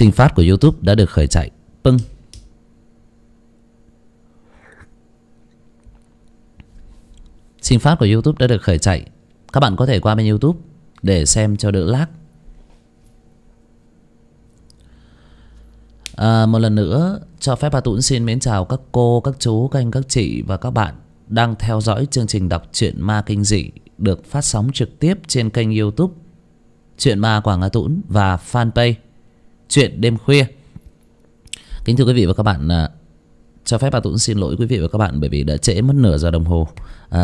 Sinh phát của YouTube đã được khởi chạy. Pưng. Sinh phát của YouTube đã được khởi chạy. Các bạn có thể qua bên YouTube để xem cho đỡ lag. Một lần nữa cho phép A Tũng xin mến chào các cô, các chú, các anh, các chị và các bạn đang theo dõi chương trình đọc truyện ma kinh dị được phát sóng trực tiếp trên kênh YouTube Truyện Ma Quảng A Tũng và fanpage Truyện Đêm Khuya. Kính thưa quý vị và các bạn, cho phép A Tũng xin lỗi quý vị và các bạn bởi vì đã trễ mất nửa giờ đồng hồ.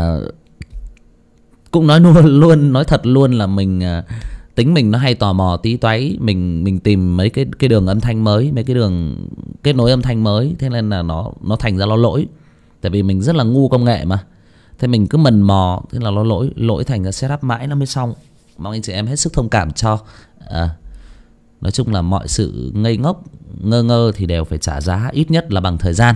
Cũng nói thật luôn là mình tính mình nó hay tò mò tí toái, mình tìm mấy cái đường âm thanh mới, mấy cái đường kết nối âm thanh mới, thế nên là nó thành ra nó lỗi. Tại vì mình rất là ngu công nghệ mà, thế mình cứ mần mò, thế là nó lỗi thành ra setup mãi nó mới xong. Mong anh chị em hết sức thông cảm cho. Nói chung là mọi sự ngây ngốc ngơ ngơ thì đều phải trả giá, ít nhất là bằng thời gian.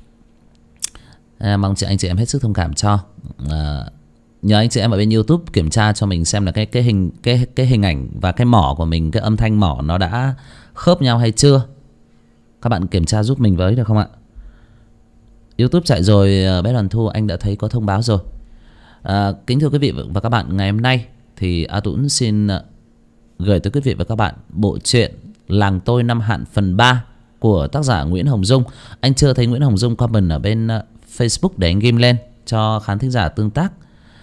Mong anh chị em hết sức thông cảm cho. Nhờ anh chị em ở bên YouTube kiểm tra cho mình xem là cái hình ảnh và cái mỏ của mình, cái âm thanh mỏ nó đã khớp nhau hay chưa. Các bạn kiểm tra giúp mình với được không ạ? YouTube chạy rồi bé Đoàn Thu, anh đã thấy có thông báo rồi. Kính thưa quý vị và các bạn, ngày hôm nay thì A Tũng xin gửi tới quý vị và các bạn bộ truyện Làng Tôi Năm Hạn phần 3 của tác giả Nguyễn Hồng Dung. Anh chưa thấy Nguyễn Hồng Dung comment ở bên Facebook để anh ghim lên cho khán thính giả tương tác.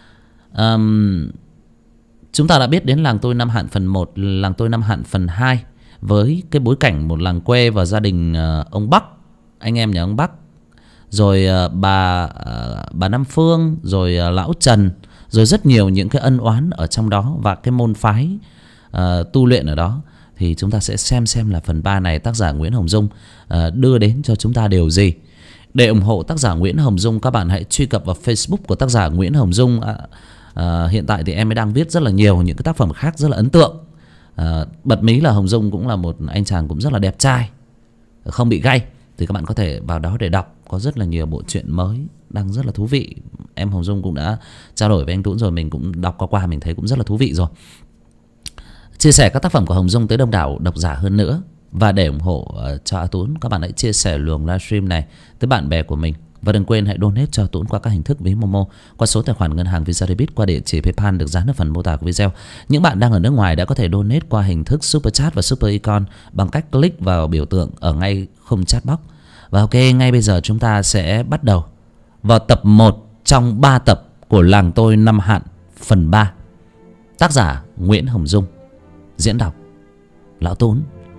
Chúng ta đã biết đến Làng Tôi Năm Hạn phần 1, Làng Tôi Năm Hạn phần 2 với cái bối cảnh một làng quê và gia đình ông Bắc, anh em nhà ông Bắc, rồi bà Nam Phương, rồi lão Trần, rồi rất nhiều những cái ân oán ở trong đó và cái môn phái tu luyện ở đó. Thì chúng ta sẽ xem là phần 3 này tác giả Nguyễn Hồng Dung đưa đến cho chúng ta điều gì. Để ủng hộ tác giả Nguyễn Hồng Dung, các bạn hãy truy cập vào Facebook của tác giả Nguyễn Hồng Dung. Hiện tại thì em ấy đang viết rất là nhiều những cái tác phẩm khác rất là ấn tượng. Bật mí là Hồng Dung cũng là một anh chàng cũng rất là đẹp trai, không bị gay. Thì các bạn có thể vào đó để đọc. Có rất là nhiều bộ truyện mới đang rất là thú vị. Em Hồng Dung cũng đã trao đổi với anh Tũng rồi, mình cũng đọc qua mình thấy cũng rất là thú vị rồi. Chia sẻ các tác phẩm của Hồng Dung tới đông đảo độc giả hơn nữa. Và để ủng hộ cho A Tũng, các bạn hãy chia sẻ luồng livestream này tới bạn bè của mình. Và đừng quên hãy donate cho A Tũng qua các hình thức ví Momo, qua số tài khoản ngân hàng Visa Debit, qua địa chỉ PayPal được dán ở phần mô tả của video. Những bạn đang ở nước ngoài đã có thể donate qua hình thức Super Chat và Super Icon bằng cách click vào biểu tượng ở ngay khung chat box. Và ok, ngay bây giờ chúng ta sẽ bắt đầu vào tập 1 trong 3 tập của Làng Tôi Năm Hạn phần 3. Tác giả Nguyễn Hồng Dung, diễn đọc Lão Tốn.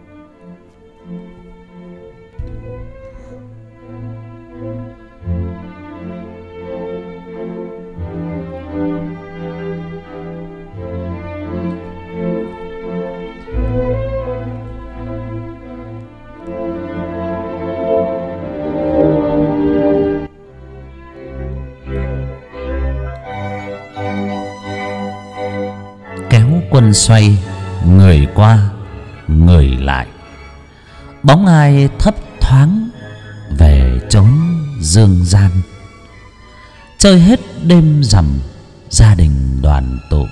Quân xoay, người qua người lại, bóng ai thấp thoáng về chốn dương gian. Chơi hết đêm rằm, gia đình đoàn tụ.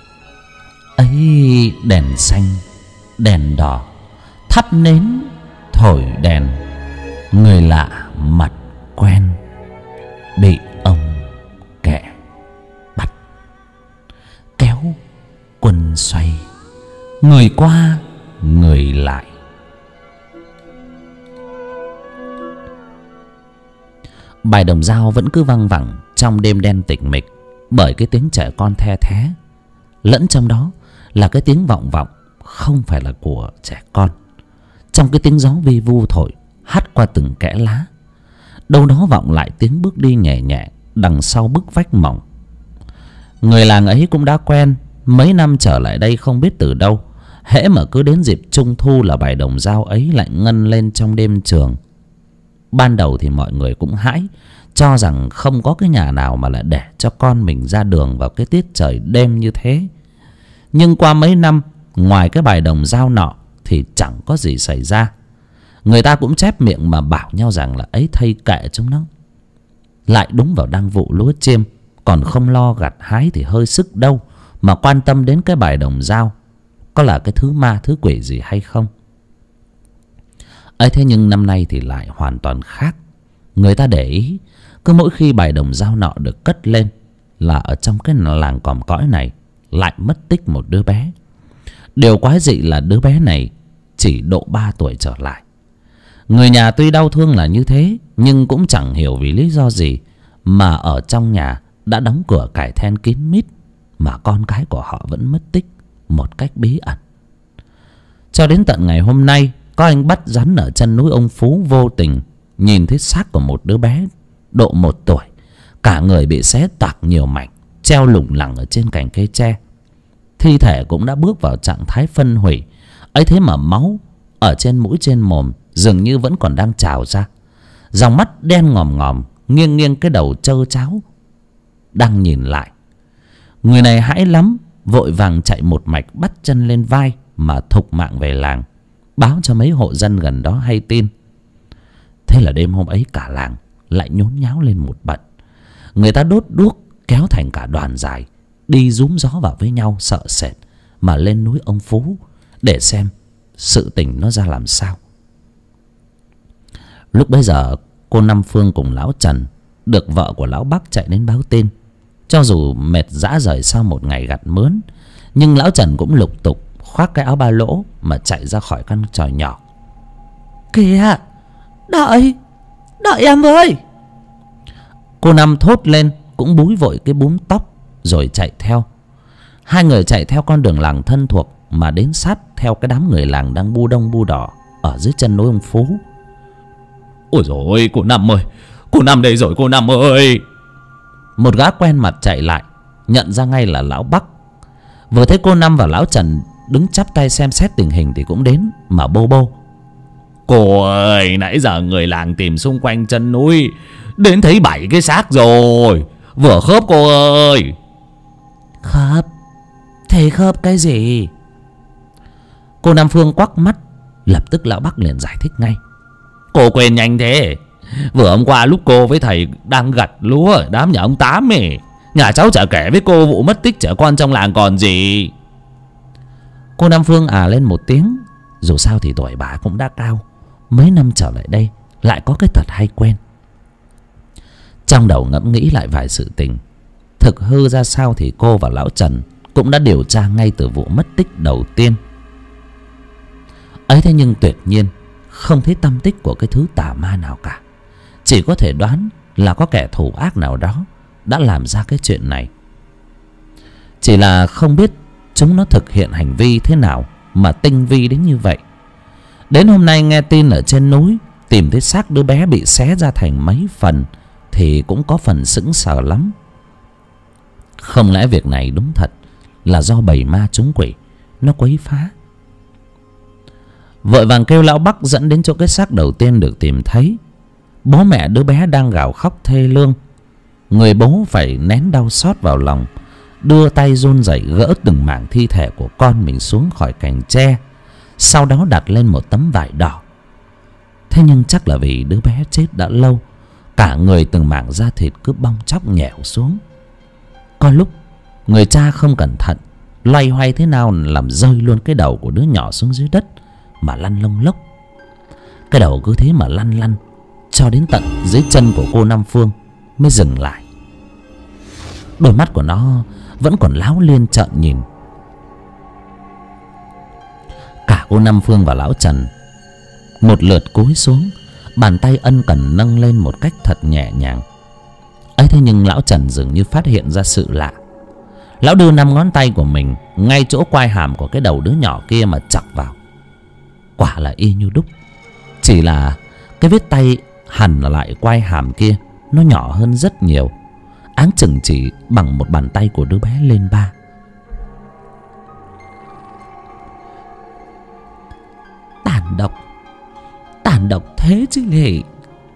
Ấy đèn xanh, đèn đỏ, thắp nến, thổi đèn. Người lạ mặt quen, bị ông kẻ bắt. Kéo quân xoay, người qua người lại. Bài đồng dao vẫn cứ văng vẳng trong đêm đen tịch mịch, bởi cái tiếng trẻ con the thé. Lẫn trong đó là cái tiếng vọng vọng không phải là của trẻ con. Trong cái tiếng gió vi vu thổi hắt qua từng kẽ lá, đâu đó vọng lại tiếng bước đi nhẹ nhẹ đằng sau bức vách mỏng. Người làng ấy cũng đã quen. Mấy năm trở lại đây không biết từ đâu, hễ mà cứ đến dịp trung thu là bài đồng dao ấy lại ngân lên trong đêm trường. Ban đầu thì mọi người cũng hãi, cho rằng không có cái nhà nào mà lại để cho con mình ra đường vào cái tiết trời đêm như thế. Nhưng qua mấy năm, ngoài cái bài đồng dao nọ thì chẳng có gì xảy ra. Người ta cũng chép miệng mà bảo nhau rằng là ấy thây kệ chúng nó. Lại đúng vào đang vụ lúa chiêm, còn không lo gặt hái thì hơi sức đâu mà quan tâm đến cái bài đồng dao có là cái thứ ma thứ quỷ gì hay không. ấy thế nhưng năm nay thì lại hoàn toàn khác. Người ta để ý, cứ mỗi khi bài đồng dao nọ được cất lên là ở trong cái làng còm cõi này lại mất tích một đứa bé. Điều quái dị là đứa bé này chỉ độ 3 tuổi trở lại. Người nhà tuy đau thương là như thế, nhưng cũng chẳng hiểu vì lý do gì mà ở trong nhà đã đóng cửa cài then kín mít, mà con cái của họ vẫn mất tích một cách bí ẩn. Cho đến tận ngày hôm nay, có anh bắt rắn ở chân núi ông Phú vô tình nhìn thấy xác của một đứa bé độ 1 tuổi, cả người bị xé toạc nhiều mảnh, treo lủng lẳng ở trên cành cây tre. Thi thể cũng đã bước vào trạng thái phân hủy, ấy thế mà máu ở trên mũi trên mồm dường như vẫn còn đang trào ra. Dòng mắt đen ngòm ngòm, nghiêng nghiêng cái đầu trơ tráo đang nhìn lại. Người này hãi lắm, vội vàng chạy một mạch bắt chân lên vai mà thục mạng về làng, báo cho mấy hộ dân gần đó hay tin. Thế là đêm hôm ấy cả làng lại nhốn nháo lên một bận. Người ta đốt đuốc kéo thành cả đoàn dài, đi rúm gió vào với nhau sợ sệt mà lên núi ông Phú để xem sự tình nó ra làm sao. Lúc bấy giờ cô Năm Phương cùng lão Trần được vợ của lão Bắc chạy đến báo tin. Cho dù mệt rã rời sau một ngày gặt mướn, nhưng lão Trần cũng lục tục khoác cái áo ba lỗ mà chạy ra khỏi căn chòi nhỏ. Kìa, đợi em với. Cô Năm thốt lên, cũng búi vội cái búm tóc rồi chạy theo. Hai người chạy theo con đường làng thân thuộc mà đến sát theo cái đám người làng đang bu đông bu đỏ ở dưới chân núi ông Phú. Ôi dồi ôi, cô Năm ơi, cô Năm đây rồi, cô Năm ơi. Một gã quen mặt chạy lại, nhận ra ngay là lão Bắc. Vừa thấy cô Năm và lão Trần đứng chắp tay xem xét tình hình thì cũng đến mà bô bô. Cô ơi, nãy giờ người làng tìm xung quanh chân núi, đến thấy 7 cái xác rồi, vừa khớp cô ơi. Khớp? Thế khớp cái gì? Cô Nam Phương quắc mắt. Lập tức lão Bắc liền giải thích ngay. Cô quên nhanh thế. Vừa hôm qua lúc cô với thầy đang gặt lúa ở đám nhà ông Tám ấy, nhà cháu chả kể với cô vụ mất tích trẻ con trong làng còn gì. Cô Nam Phương lên một tiếng. Dù sao thì tuổi bà cũng đã cao, mấy năm trở lại đây lại có cái tật hay quên. Trong đầu ngẫm nghĩ lại vài sự tình, thực hư ra sao thì cô và lão Trần cũng đã điều tra ngay từ vụ mất tích đầu tiên ấy. Thế nhưng tuyệt nhiên không thấy tăm tích của cái thứ tà ma nào cả. Chỉ có thể đoán là có kẻ thù ác nào đó đã làm ra cái chuyện này. Chỉ là không biết chúng nó thực hiện hành vi thế nào mà tinh vi đến như vậy. Đến hôm nay nghe tin ở trên núi tìm thấy xác đứa bé bị xé ra thành mấy phần thì cũng có phần sững sờ lắm. Không lẽ việc này đúng thật là do bầy ma trúng quỷ nó quấy phá? Vội vàng kêu lão Bắc dẫn đến chỗ cái xác đầu tiên được tìm thấy. Bố mẹ đứa bé đang gào khóc thê lương. Người bố phải nén đau xót vào lòng, đưa tay run rẩy gỡ từng mảng thi thể của con mình xuống khỏi cành tre, sau đó đặt lên một tấm vải đỏ. Thế nhưng chắc là vì đứa bé chết đã lâu, cả người từng mảng da thịt cứ bong chóc nhẻo xuống. Có lúc người cha không cẩn thận loay hoay thế nào làm rơi luôn cái đầu của đứa nhỏ xuống dưới đất mà lăn lông lốc. Cái đầu cứ thế mà lăn lăn cho đến tận dưới chân của cô Năm Phương mới dừng lại. Đôi mắt của nó vẫn còn láo liên trợn nhìn. Cả cô Năm Phương và lão Trần một lượt cúi xuống, bàn tay ân cần nâng lên một cách thật nhẹ nhàng ấy. Thế nhưng lão Trần dường như phát hiện ra sự lạ. Lão đưa 5 ngón tay của mình ngay chỗ quai hàm của cái đầu đứa nhỏ kia mà chọc vào. Quả là y như đúc, chỉ là cái vết tay hằn lại quai hàm kia nó nhỏ hơn rất nhiều, áng chừng chỉ bằng một bàn tay của đứa bé lên 3. Tàn độc thế chứ lì.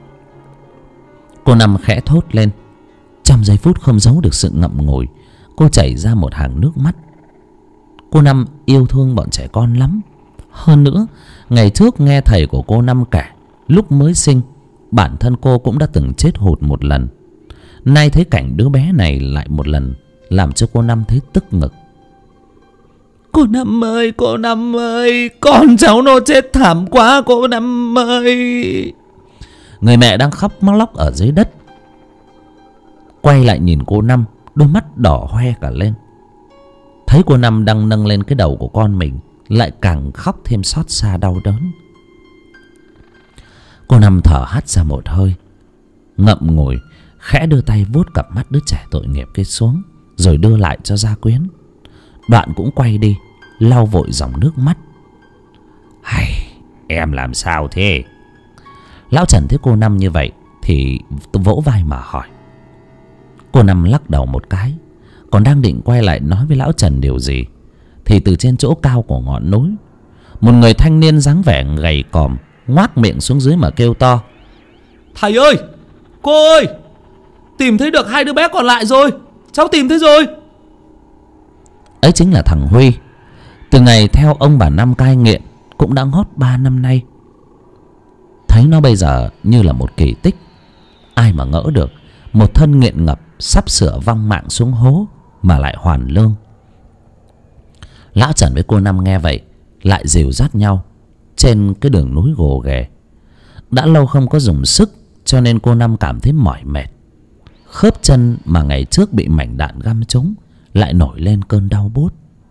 Cô Năm khẽ thốt lên. Trong giây phút không giấu được sự ngậm ngùi, cô chảy ra một hàng nước mắt. Cô Năm yêu thương bọn trẻ con lắm. Hơn nữa, ngày trước nghe thầy của cô Năm kể, lúc mới sinh bản thân cô cũng đã từng chết hụt một lần. Nay thấy cảnh đứa bé này lại một lần làm cho cô Năm thấy tức ngực. Cô Năm ơi, cô Năm ơi, con cháu nó chết thảm quá cô Năm ơi. Người mẹ đang khóc lóc ở dưới đất quay lại nhìn cô Năm, đôi mắt đỏ hoe cả lên. Thấy cô Năm đang nâng lên cái đầu của con mình, lại càng khóc thêm xót xa đau đớn. Cô Năm thở hắt ra một hơi, ngậm ngùi, khẽ đưa tay vuốt cặp mắt đứa trẻ tội nghiệp kia xuống, rồi đưa lại cho Gia Quyến. Đoạn cũng quay đi, lau vội dòng nước mắt. Hay, em làm sao thế? Lão Trần thấy cô Năm như vậy thì vỗ vai mà hỏi. Cô Năm lắc đầu một cái, còn đang định quay lại nói với lão Trần điều gì, thì từ trên chỗ cao của ngọn núi, một người thanh niên dáng vẻ gầy còm ngoác miệng xuống dưới mà kêu to: Thầy ơi, cô ơi, tìm thấy được 2 đứa bé còn lại rồi, cháu tìm thấy rồi. Ấy chính là thằng Huy. Từ ngày theo ông bà Năm cai nghiện cũng đã ngót 3 năm nay. Thấy nó bây giờ như là một kỳ tích. Ai mà ngỡ được một thân nghiện ngập sắp sửa vong mạng xuống hố mà lại hoàn lương. Lão Trần với cô Năm nghe vậy lại dìu dắt nhau trên cái đường núi gồ ghề. Đã lâu không có dùng sức, cho nên cô Năm cảm thấy mỏi mệt. Khớp chân mà ngày trước bị mảnh đạn găm trúng lại nổi lên cơn đau buốt.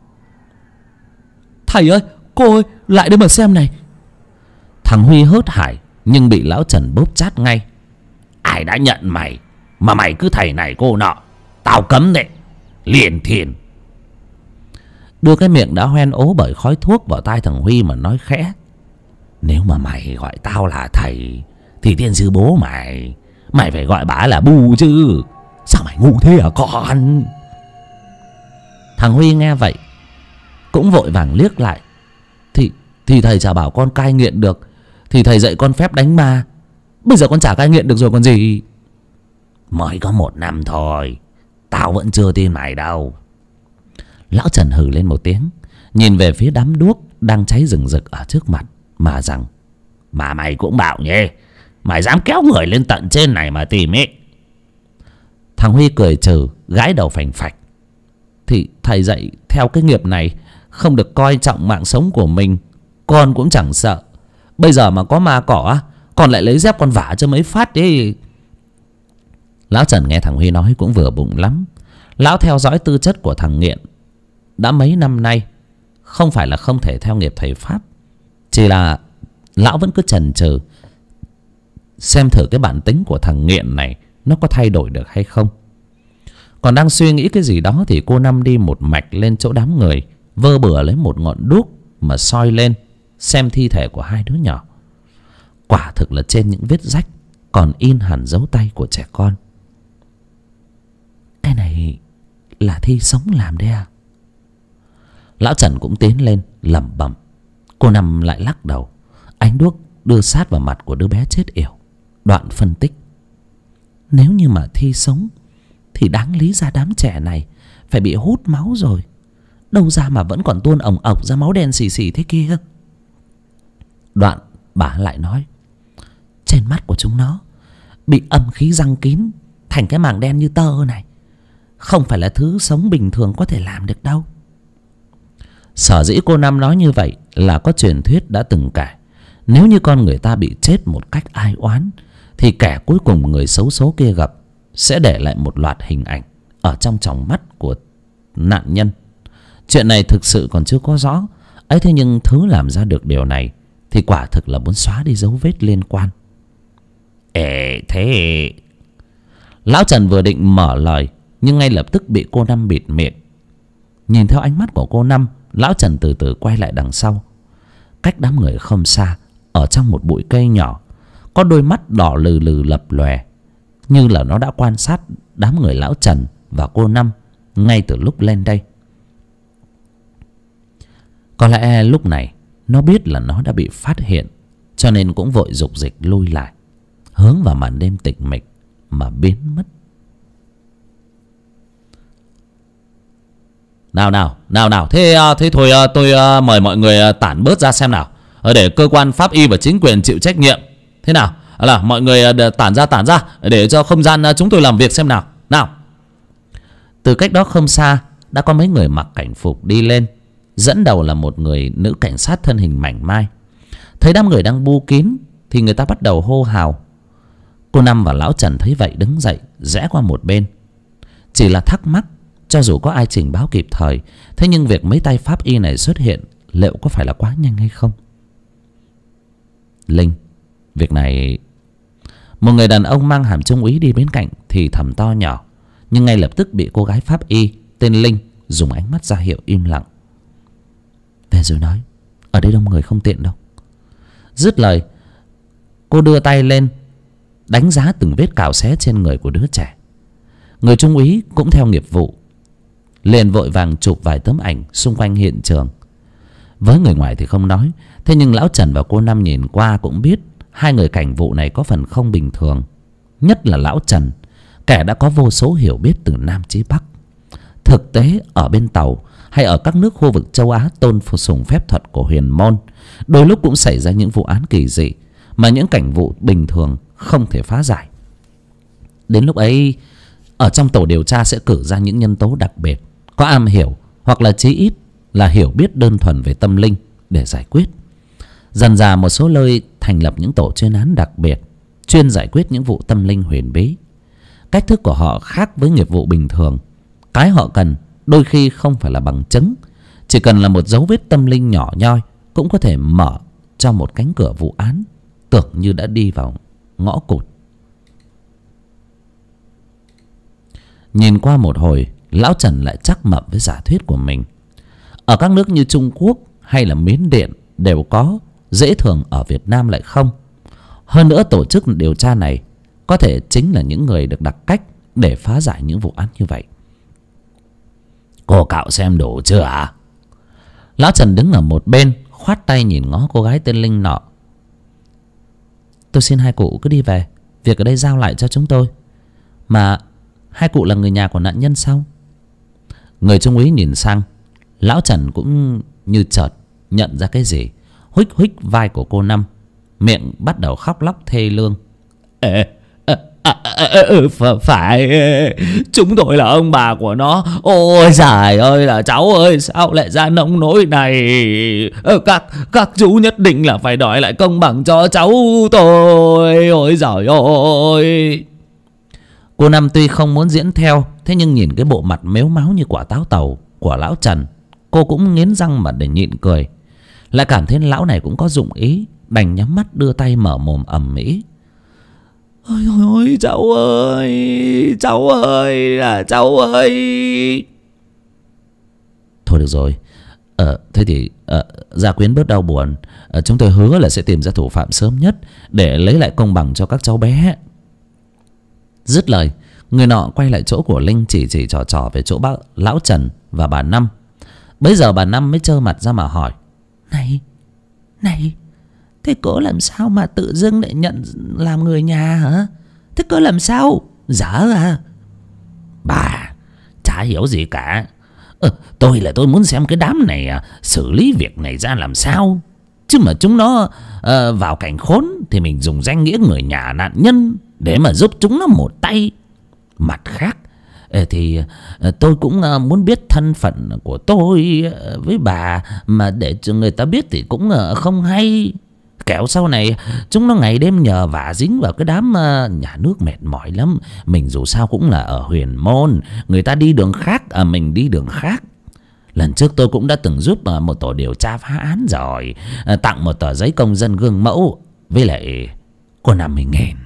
Thầy ơi, cô ơi, lại đây mà xem này. Thằng Huy hớt hải nhưng bị lão Trần bóp chát ngay. Ai đã nhận mày mà mày cứ thầy này cô nọ, tao cấm đấy, liền thiền. Đưa cái miệng đã hoen ố bởi khói thuốc vào tai thằng Huy mà nói khẽ: Nếu mà mày gọi tao là thầy thì tiên sư bố mày phải gọi bả là bu chứ. Sao mày ngu thế hả con? Thằng Huy nghe vậy cũng vội vàng liếc lại. Thì thầy chả bảo con cai nghiện được, thì thầy dạy con phép đánh ma. Bây giờ con chả cai nghiện được rồi còn gì. Mới có 1 năm thôi, tao vẫn chưa tin mày đâu. Lão Trần hừ lên một tiếng, nhìn về phía đám đuốc đang cháy rừng rực ở trước mặt mà rằng: Mà mày cũng bạo nhỉ, mày dám kéo người lên tận trên này mà tìm ấy. Thằng Huy cười trừ, gãi đầu phành phạch. Thì thầy dạy theo cái nghiệp này không được coi trọng mạng sống của mình, con cũng chẳng sợ. Bây giờ mà có ma cỏ, con lại lấy dép con vả cho mấy phát đi. Lão Trần nghe thằng Huy nói cũng vừa bụng lắm. Lão theo dõi tư chất của thằng nghiện đã mấy năm nay, không phải là không thể theo nghiệp thầy pháp, chỉ là lão vẫn cứ chần chừ xem thử cái bản tính của thằng nghiện này nó có thay đổi được hay không. Còn đang suy nghĩ cái gì đó thì cô Năm đi một mạch lên chỗ đám người, vơ bừa lấy một ngọn đuốc mà soi lên xem thi thể của 2 đứa nhỏ. Quả thực là trên những vết rách còn in hẳn dấu tay của trẻ con. Cái này là thi sống làm đấy à? Lão Trần cũng tiến lên lẩm bẩm. Cô Năm lại lắc đầu, ánh đuốc đưa sát vào mặt của đứa bé chết yểu. Đoạn phân tích: Nếu như mà thi sống thì đáng lý ra đám trẻ này phải bị hút máu rồi, đâu ra mà vẫn còn tuôn ồng ộc ra máu đen xì xì thế kia. Đoạn bà lại nói: Trên mắt của chúng nó bị âm khí giăng kín thành cái màng đen như tơ này, không phải là thứ sống bình thường có thể làm được đâu. Sở dĩ cô Năm nói như vậy là có truyền thuyết đã từng kể, nếu như con người ta bị chết một cách ai oán thì kẻ cuối cùng người xấu số kia gặp sẽ để lại một loạt hình ảnh ở trong tròng mắt của nạn nhân. Chuyện này thực sự còn chưa có rõ ấy, thế nhưng thứ làm ra được điều này thì quả thực là muốn xóa đi dấu vết liên quan. Thế Lão Trần vừa định mở lời nhưng ngay lập tức bị cô Năm bịt miệng. Nhìn theo ánh mắt của cô Năm, Lão Trần từ từ quay lại đằng sau. Cách đám người không xa, ở trong một bụi cây nhỏ, có đôi mắt đỏ lừ lừ lập lòe, như là nó đã quan sát đám người Lão Trần và cô Năm ngay từ lúc lên đây. Có lẽ lúc này nó biết là nó đã bị phát hiện, cho nên cũng vội dục dịch lui lại, hướng vào màn đêm tịch mịch mà biến mất. Nào, thế thôi tôi mời mọi người tản bớt ra xem nào, để cơ quan pháp y và chính quyền chịu trách nhiệm. Thế nào, là mọi người tản ra để cho không gian chúng tôi làm việc xem nào. Nào. Từ cách đó không xa đã có mấy người mặc cảnh phục đi lên, Dẫn đầu là một người nữ cảnh sát thân hình mảnh mai. Thấy đám người đang bu kín thì người ta bắt đầu hô hào. Cô Năm và lão Trần thấy vậy đứng dậy rẽ qua một bên. Chỉ là thắc mắc, cho dù có ai trình báo kịp thời, thế nhưng việc mấy tay pháp y này xuất hiện liệu có phải là quá nhanh hay không? Linh, việc này... Một người đàn ông mang hàm trung úy đi bên cạnh thì thầm to nhỏ, nhưng ngay lập tức bị cô gái pháp y tên Linh dùng ánh mắt ra hiệu im lặng. Về rồi nói, ở đây đông người không tiện đâu. Dứt lời, cô đưa tay lên đánh giá từng vết cào xé trên người của đứa trẻ. Người trung úy cũng theo nghiệp vụ liền vội vàng chụp vài tấm ảnh xung quanh hiện trường. Với người ngoài thì không nói, thế nhưng lão Trần và cô Năm nhìn qua cũng biết hai người cảnh vụ này có phần không bình thường. Nhất là lão Trần, kẻ đã có vô số hiểu biết từ Nam chí Bắc. Thực tế ở bên Tàu hay ở các nước khu vực châu Á tôn sùng phép thuật của huyền môn, đôi lúc cũng xảy ra những vụ án kỳ dị mà những cảnh vụ bình thường không thể phá giải. Đến lúc ấy, ở trong tổ điều tra sẽ cử ra những nhân tố đặc biệt, có am hiểu hoặc là chí ít là hiểu biết đơn thuần về tâm linh để giải quyết. Dần dà một số nơi thành lập những tổ chuyên án đặc biệt chuyên giải quyết những vụ tâm linh huyền bí. Cách thức của họ khác với nghiệp vụ bình thường. Cái họ cần đôi khi không phải là bằng chứng, chỉ cần là một dấu vết tâm linh nhỏ nhoi cũng có thể mở cho một cánh cửa vụ án tưởng như đã đi vào ngõ cụt. Nhìn qua một hồi, lão Trần lại chắc mập với giả thuyết của mình. Ở các nước như Trung Quốc hay là Miến Điện đều có, dễ thường ở Việt Nam lại không. Hơn nữa tổ chức điều tra này có thể chính là những người được đặt cách để phá giải những vụ án như vậy. Cô cạo xem đủ chưa ạ? Lão Trần đứng ở một bên khoát tay nhìn ngó cô gái tên Linh nọ. Tôi xin hai cụ cứ đi về, việc ở đây giao lại cho chúng tôi. Mà hai cụ là người nhà của nạn nhân sao? Người trung úy nhìn sang, lão Trần cũng như chợt nhận ra cái gì, huých huých vai của cô Năm, miệng bắt đầu khóc lóc thê lương. Phải, chúng tôi là ông bà của nó. Ôi giời ơi là cháu ơi, sao lại ra nông nỗi này. Các chú nhất định là phải đòi lại công bằng cho cháu tôi. Ôi giời ơi. Cô Năm tuy không muốn diễn theo, thế nhưng nhìn cái bộ mặt mếu máo như quả táo tàu của lão Trần, cô cũng nghiến răng mà để nhịn cười. Lại cảm thấy lão này cũng có dụng ý, đành nhắm mắt đưa tay mở mồm ầm ĩ. Ôi ôi cháu ơi, cháu ơi, là cháu ơi. Thôi được rồi, thế thì Gia Quyến bớt đau buồn. Chúng tôi hứa là sẽ tìm ra thủ phạm sớm nhất để lấy lại công bằng cho các cháu bé. Dứt lời, người nọ quay lại chỗ của Linh, chỉ trò về chỗ lão Trần và bà Năm. Bấy giờ bà Năm mới trơ mặt ra mà hỏi. Này, thế cô làm sao mà tự dưng lại nhận làm người nhà hả? Thế cô làm sao? Dở à? Bà chả hiểu gì cả. Tôi muốn xem cái đám này xử lý việc này ra làm sao. Chứ mà chúng nó vào cảnh khốn thì mình dùng danh nghĩa người nhà nạn nhân để mà giúp chúng nó một tay. Mặt khác thì tôi cũng muốn biết thân phận của tôi với bà, mà để cho người ta biết thì cũng không hay. Kẻo sau này chúng nó ngày đêm nhờ vả dính vào cái đám nhà nước mệt mỏi lắm. Mình dù sao cũng là ở huyền môn, người ta đi đường khác, mình đi đường khác. Lần trước tôi cũng đã từng giúp một tổ điều tra phá án rồi, tặng một tờ giấy công dân gương mẫu với lại cô Năm 10.000.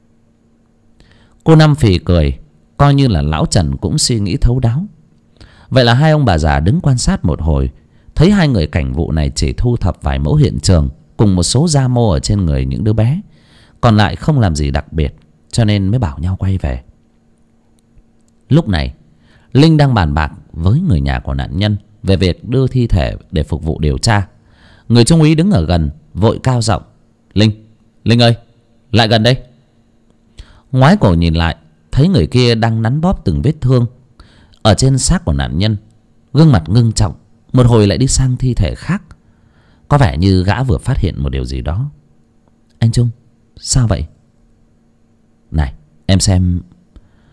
Cô Năm phì cười, coi như là lão Trần cũng suy nghĩ thấu đáo. Vậy là hai ông bà già đứng quan sát một hồi, thấy hai người cảnh vụ này chỉ thu thập vài mẫu hiện trường cùng một số da mô ở trên người những đứa bé, còn lại không làm gì đặc biệt, cho nên mới bảo nhau quay về. Lúc này Linh đang bàn bạc với người nhà của nạn nhân về việc đưa thi thể để phục vụ điều tra. Người trung úy đứng ở gần vội cao giọng. Linh ơi, lại gần đây. Ngoái cổ nhìn lại, thấy người kia đang nắn bóp từng vết thương ở trên xác của nạn nhân, gương mặt ngưng trọng, một hồi lại đi sang thi thể khác. Có vẻ như gã vừa phát hiện một điều gì đó. Anh Trung, sao vậy? Này, em xem.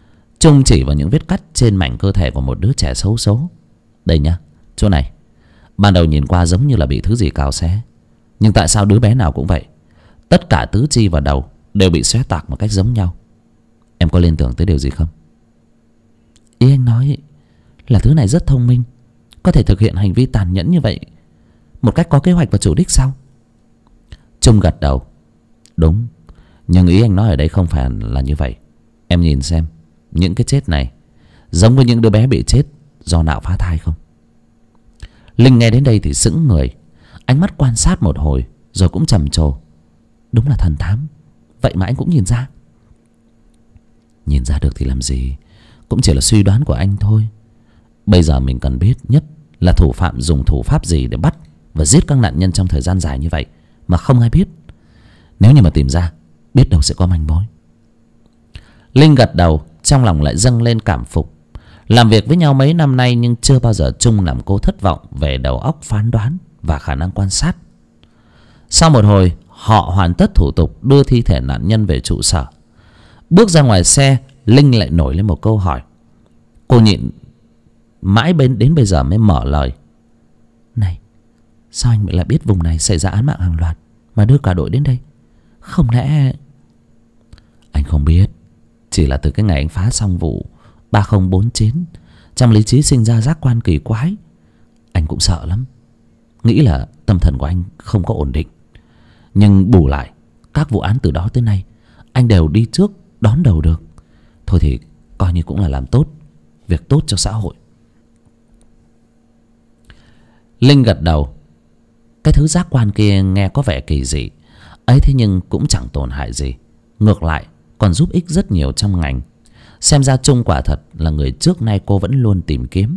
Trung chỉ vào những vết cắt trên mảnh cơ thể của một đứa trẻ xấu số. Đây nhá, chỗ này. Ban đầu nhìn qua giống như là bị thứ gì cào xé, nhưng tại sao đứa bé nào cũng vậy? Tất cả tứ chi và đầu đều bị xé toạc một cách giống nhau. Em có liên tưởng tới điều gì không? Ý anh nói là thứ này rất thông minh, có thể thực hiện hành vi tàn nhẫn như vậy một cách có kế hoạch và chủ đích sao? Trung gật đầu. Đúng, nhưng ý anh nói ở đây không phải là như vậy. Em nhìn xem, những cái chết này giống với những đứa bé bị chết do nạo phá thai không? Linh nghe đến đây thì sững người, ánh mắt quan sát một hồi rồi cũng trầm trồ. Đúng là thần thám, vậy mà anh cũng nhìn ra. Nhìn ra được thì làm gì, cũng chỉ là suy đoán của anh thôi. Bây giờ mình cần biết nhất là thủ phạm dùng thủ pháp gì để bắt và giết các nạn nhân trong thời gian dài như vậy mà không ai biết. Nếu như mà tìm ra, biết đâu sẽ có manh mối. Linh gật đầu, trong lòng lại dâng lên cảm phục. Làm việc với nhau mấy năm nay nhưng chưa bao giờ Trung làm cô thất vọng về đầu óc phán đoán và khả năng quan sát. Sau một hồi, họ hoàn tất thủ tục đưa thi thể nạn nhân về trụ sở. Bước ra ngoài xe, Linh lại nổi lên một câu hỏi. Cô nhịn mãi đến bây giờ mới mở lời. Này, sao anh lại biết vùng này xảy ra án mạng hàng loạt mà đưa cả đội đến đây? Không lẽ... Anh không biết. Chỉ là từ cái ngày anh phá xong vụ 3049, trong lý trí sinh ra giác quan kỳ quái. Anh cũng sợ lắm, nghĩ là tâm thần của anh không có ổn định. Nhưng bù lại, các vụ án từ đó tới nay anh đều đi trước đón đầu được. Thôi thì coi như cũng là làm tốt việc tốt cho xã hội. Linh gật đầu. Cái thứ giác quan kia nghe có vẻ kỳ dị ấy, thế nhưng cũng chẳng tổn hại gì, ngược lại còn giúp ích rất nhiều trong ngành. Xem ra Trung quả thật là người trước nay cô vẫn luôn tìm kiếm.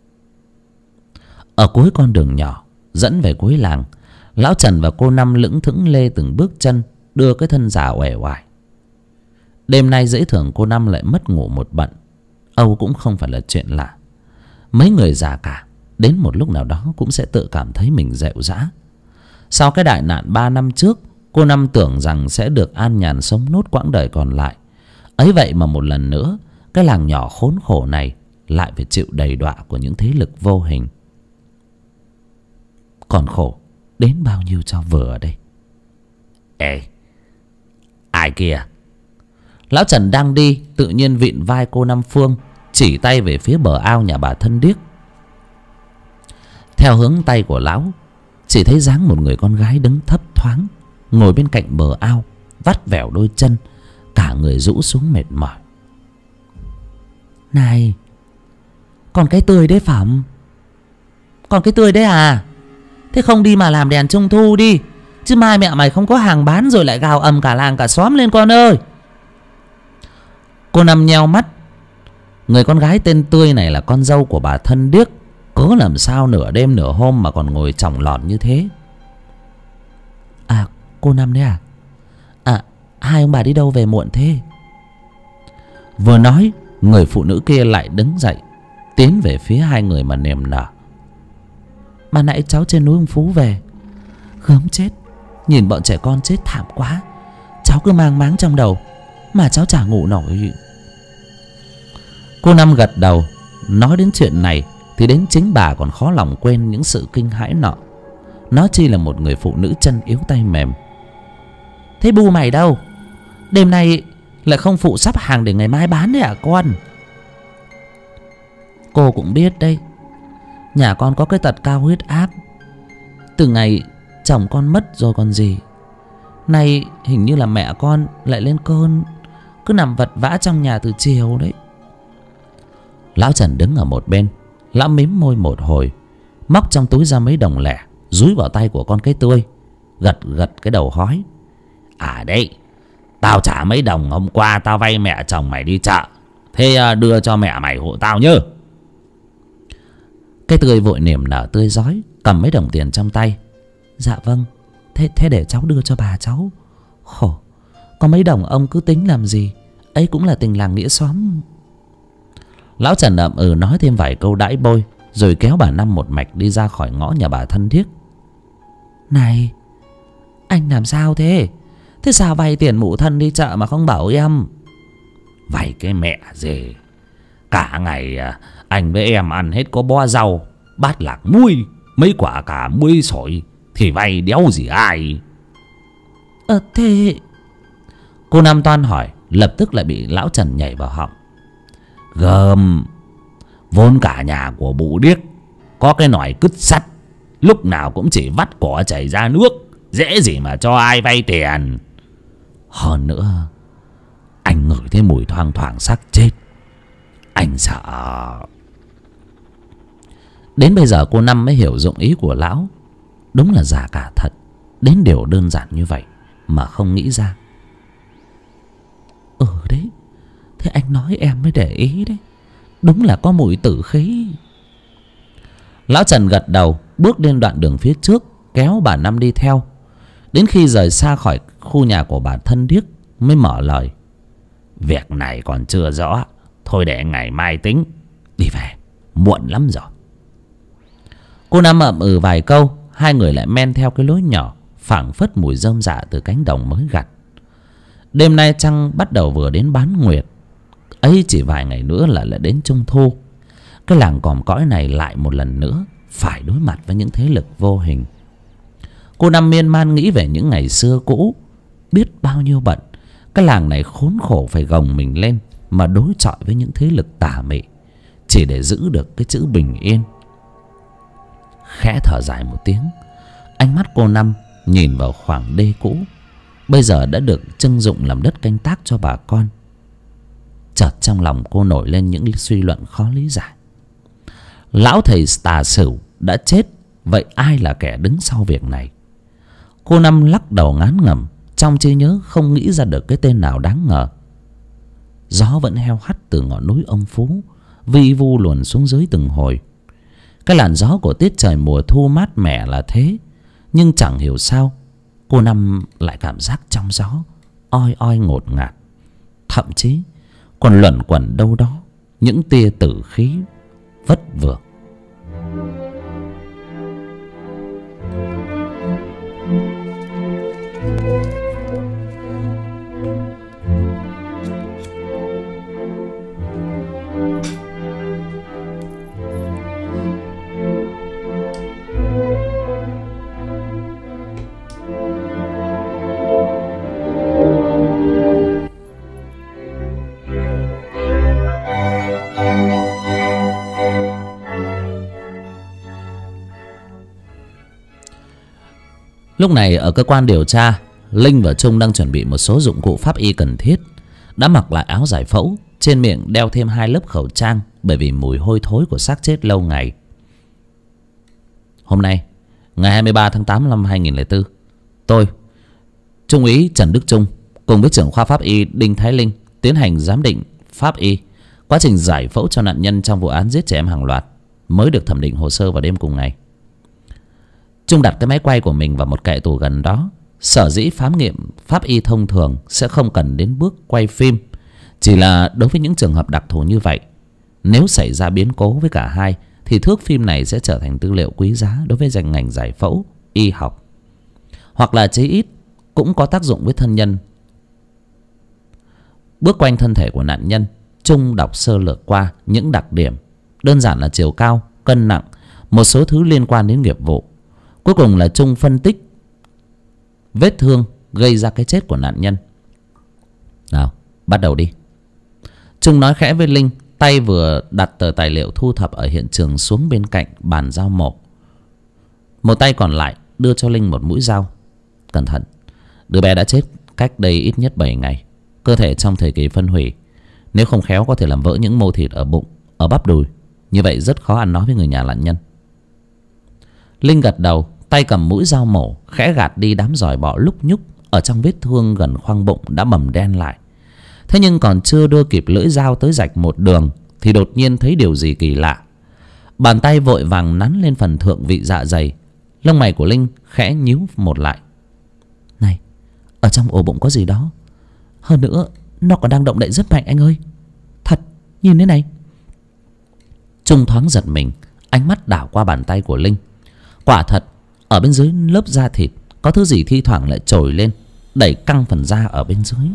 Ở cuối con đường nhỏ dẫn về cuối làng, lão Trần và cô Năm lững thững lê từng bước chân, đưa cái thân già uể oải. Đêm nay dễ thường cô Năm lại mất ngủ một bận. Âu cũng không phải là chuyện lạ. Mấy người già cả đến một lúc nào đó cũng sẽ tự cảm thấy mình rệu rã. Sau cái đại nạn 3 năm trước, cô Năm tưởng rằng sẽ được an nhàn sống nốt quãng đời còn lại. Ấy vậy mà một lần nữa, cái làng nhỏ khốn khổ này lại phải chịu đầy đọa của những thế lực vô hình. Còn khổ đến bao nhiêu cho vừa đây. Ê, ai kia? Lão Trần đang đi, tự nhiên vịn vai cô Năm Phương, chỉ tay về phía bờ ao nhà bà Thân Điếc. Theo hướng tay của lão, chỉ thấy dáng một người con gái đứng thấp thoáng, ngồi bên cạnh bờ ao, vắt vẻo đôi chân, cả người rũ xuống mệt mỏi. Này, còn cái tươi đấy Phẩm? Còn cái tươi đấy à? Thế không đi mà làm đèn trung thu đi, chứ mai mẹ mày không có hàng bán rồi lại gào ầm cả làng cả xóm lên con ơi. Cô Năm nheo mắt. Người con gái tên Tươi này là con dâu của bà Thân Điếc, cớ làm sao nửa đêm nửa hôm mà còn ngồi chòng lọt như thế? À, cô Năm đấy à? À, hai ông bà đi đâu về muộn thế? Vừa nói, người phụ nữ kia lại đứng dậy, tiến về phía hai người mà niềm nở. Mà nãy cháu trên núi ông Phú về, gớm chết. Nhìn bọn trẻ con chết thảm quá, cháu cứ mang máng trong đầu mà cháu chả ngủ nổi. Cô Năm gật đầu. Nói đến chuyện này thì đến chính bà còn khó lòng quên những sự kinh hãi nọ. Nó chi là một người phụ nữ chân yếu tay mềm. Thế bu mày đâu? Đêm nay lại không phụ sắp hàng để ngày mai bán đấy à con? Cô cũng biết đấy, nhà con có cái tật cao huyết áp. Từ ngày chồng con mất rồi còn gì. Nay hình như là mẹ con lại lên cơn, cứ nằm vật vã trong nhà từ chiều đấy. Lão Trần đứng ở một bên, lão mím môi một hồi, móc trong túi ra mấy đồng lẻ, dúi vào tay của con cái Tươi, gật gật cái đầu hói. À đấy, tao trả mấy đồng hôm qua tao vay mẹ chồng mày đi chợ, thế đưa cho mẹ mày hộ tao nhớ. Cái Tươi vội niềm nở tươi rói, cầm mấy đồng tiền trong tay. Dạ vâng, thế để cháu đưa cho bà cháu. Khổ, có mấy đồng ông cứ tính làm gì, ấy cũng là tình làng nghĩa xóm. Lão Trần ậm ừ nói thêm vài câu đãi bôi, rồi kéo bà Năm một mạch đi ra khỏi ngõ nhà bà Thân Điếc. Này, anh làm sao thế? Thế sao vay tiền mụ thân đi chợ mà không bảo em? Vay cái mẹ gì? Cả ngày anh với em ăn hết có bo rau, bát lạc muôi, mấy quả cả muối sỏi thì vay đéo gì ai. Thế Cô Năm toan hỏi, lập tức lại bị lão Trần nhảy vào họng. Gơm, vốn cả nhà của bụ điếc có cái nòi cứt sắt, lúc nào cũng chỉ vắt cỏ chảy ra nước, dễ gì mà cho ai vay tiền. Hơn nữa, anh ngửi thấy mùi thoang thoảng xác chết, anh sợ. Đến bây giờ cô Năm mới hiểu dụng ý của lão. Đúng là già cả thật, đến điều đơn giản như vậy mà không nghĩ ra. Đấy, thế anh nói em mới để ý đấy. Đúng là có mùi tử khí. Lão Trần gật đầu, bước lên đoạn đường phía trước, kéo bà Năm đi theo. Đến khi rời xa khỏi khu nhà của bà thân điếc mới mở lời. Việc này còn chưa rõ, thôi để ngày mai tính. Đi về, muộn lắm rồi. Cô Năm ậm ừ vài câu, hai người lại men theo cái lối nhỏ, phảng phất mùi rơm rạ từ cánh đồng mới gặt. Đêm nay trăng bắt đầu vừa đến bán nguyệt. Ấy chỉ vài ngày nữa là lại đến trung thu. Cái làng còm cõi này lại một lần nữa phải đối mặt với những thế lực vô hình. Cô Năm miên man nghĩ về những ngày xưa cũ. Biết bao nhiêu bận, cái làng này khốn khổ phải gồng mình lên mà đối chọi với những thế lực tà mị, chỉ để giữ được cái chữ bình yên. Khẽ thở dài một tiếng, ánh mắt cô Năm nhìn vào khoảng đê cũ, bây giờ đã được trưng dụng làm đất canh tác cho bà con. Chợt trong lòng cô nổi lên những suy luận khó lý giải. Lão thầy tà Sửu đã chết, vậy ai là kẻ đứng sau việc này? Cô Năm lắc đầu ngán ngẩm, trong trí nhớ không nghĩ ra được cái tên nào đáng ngờ. Gió vẫn heo hắt từ ngọn núi Ông Phú, vi vu luồn xuống dưới từng hồi. Cái làn gió của tiết trời mùa thu mát mẻ là thế, nhưng chẳng hiểu sao cô Năm lại cảm giác trong gió oi oi ngột ngạt, thậm chí còn luẩn quẩn đâu đó những tia tử khí vất vưởng. Lúc này ở cơ quan điều tra, Linh và Trung đang chuẩn bị một số dụng cụ pháp y cần thiết. Đã mặc lại áo giải phẫu, trên miệng đeo thêm 2 lớp khẩu trang, bởi vì mùi hôi thối của xác chết lâu ngày. Hôm nay, ngày 23 tháng 8 năm 2004, tôi, Trung úy Trần Đức Trung, cùng với trưởng khoa pháp y Đinh Thái Linh tiến hành giám định pháp y quá trình giải phẫu cho nạn nhân trong vụ án giết trẻ em hàng loạt, mới được thẩm định hồ sơ vào đêm cùng ngày. Trung đặt cái máy quay của mình vào một kệ tủ gần đó. Sở dĩ khám nghiệm pháp y thông thường sẽ không cần đến bước quay phim, chỉ là đối với những trường hợp đặc thù như vậy, nếu xảy ra biến cố với cả hai thì thước phim này sẽ trở thành tư liệu quý giá đối với ngành giải phẫu y học, hoặc là chí ít cũng có tác dụng với thân nhân. Bước quanh thân thể của nạn nhân, Trung đọc sơ lược qua những đặc điểm, đơn giản là chiều cao, cân nặng, một số thứ liên quan đến nghiệp vụ. Cuối cùng là Trung phân tích vết thương gây ra cái chết của nạn nhân. Nào, bắt đầu đi. Trung nói khẽ với Linh, tay vừa đặt tờ tài liệu thu thập ở hiện trường xuống bên cạnh bàn dao mổ. Một tay còn lại đưa cho Linh một mũi dao. Cẩn thận, đứa bé đã chết cách đây ít nhất 7 ngày. Cơ thể trong thời kỳ phân hủy, nếu không khéo có thể làm vỡ những mô thịt ở bụng, ở bắp đùi. Như vậy rất khó ăn nói với người nhà nạn nhân. Linh gật đầu, tay cầm mũi dao mổ, khẽ gạt đi đám giòi bọ lúc nhúc ở trong vết thương gần khoang bụng đã bầm đen lại. Thế nhưng còn chưa đưa kịp lưỡi dao tới rạch một đường thì đột nhiên thấy điều gì kỳ lạ. Bàn tay vội vàng nắn lên phần thượng vị dạ dày. Lông mày của Linh khẽ nhíu một lại. Này, ở trong ổ bụng có gì đó. Hơn nữa, nó còn đang động đậy rất mạnh anh ơi. Thật, nhìn thế này. Trung thoáng giật mình, ánh mắt đảo qua bàn tay của Linh. Quả thật, ở bên dưới lớp da thịt có thứ gì thi thoảng lại trồi lên, đẩy căng phần da ở bên dưới.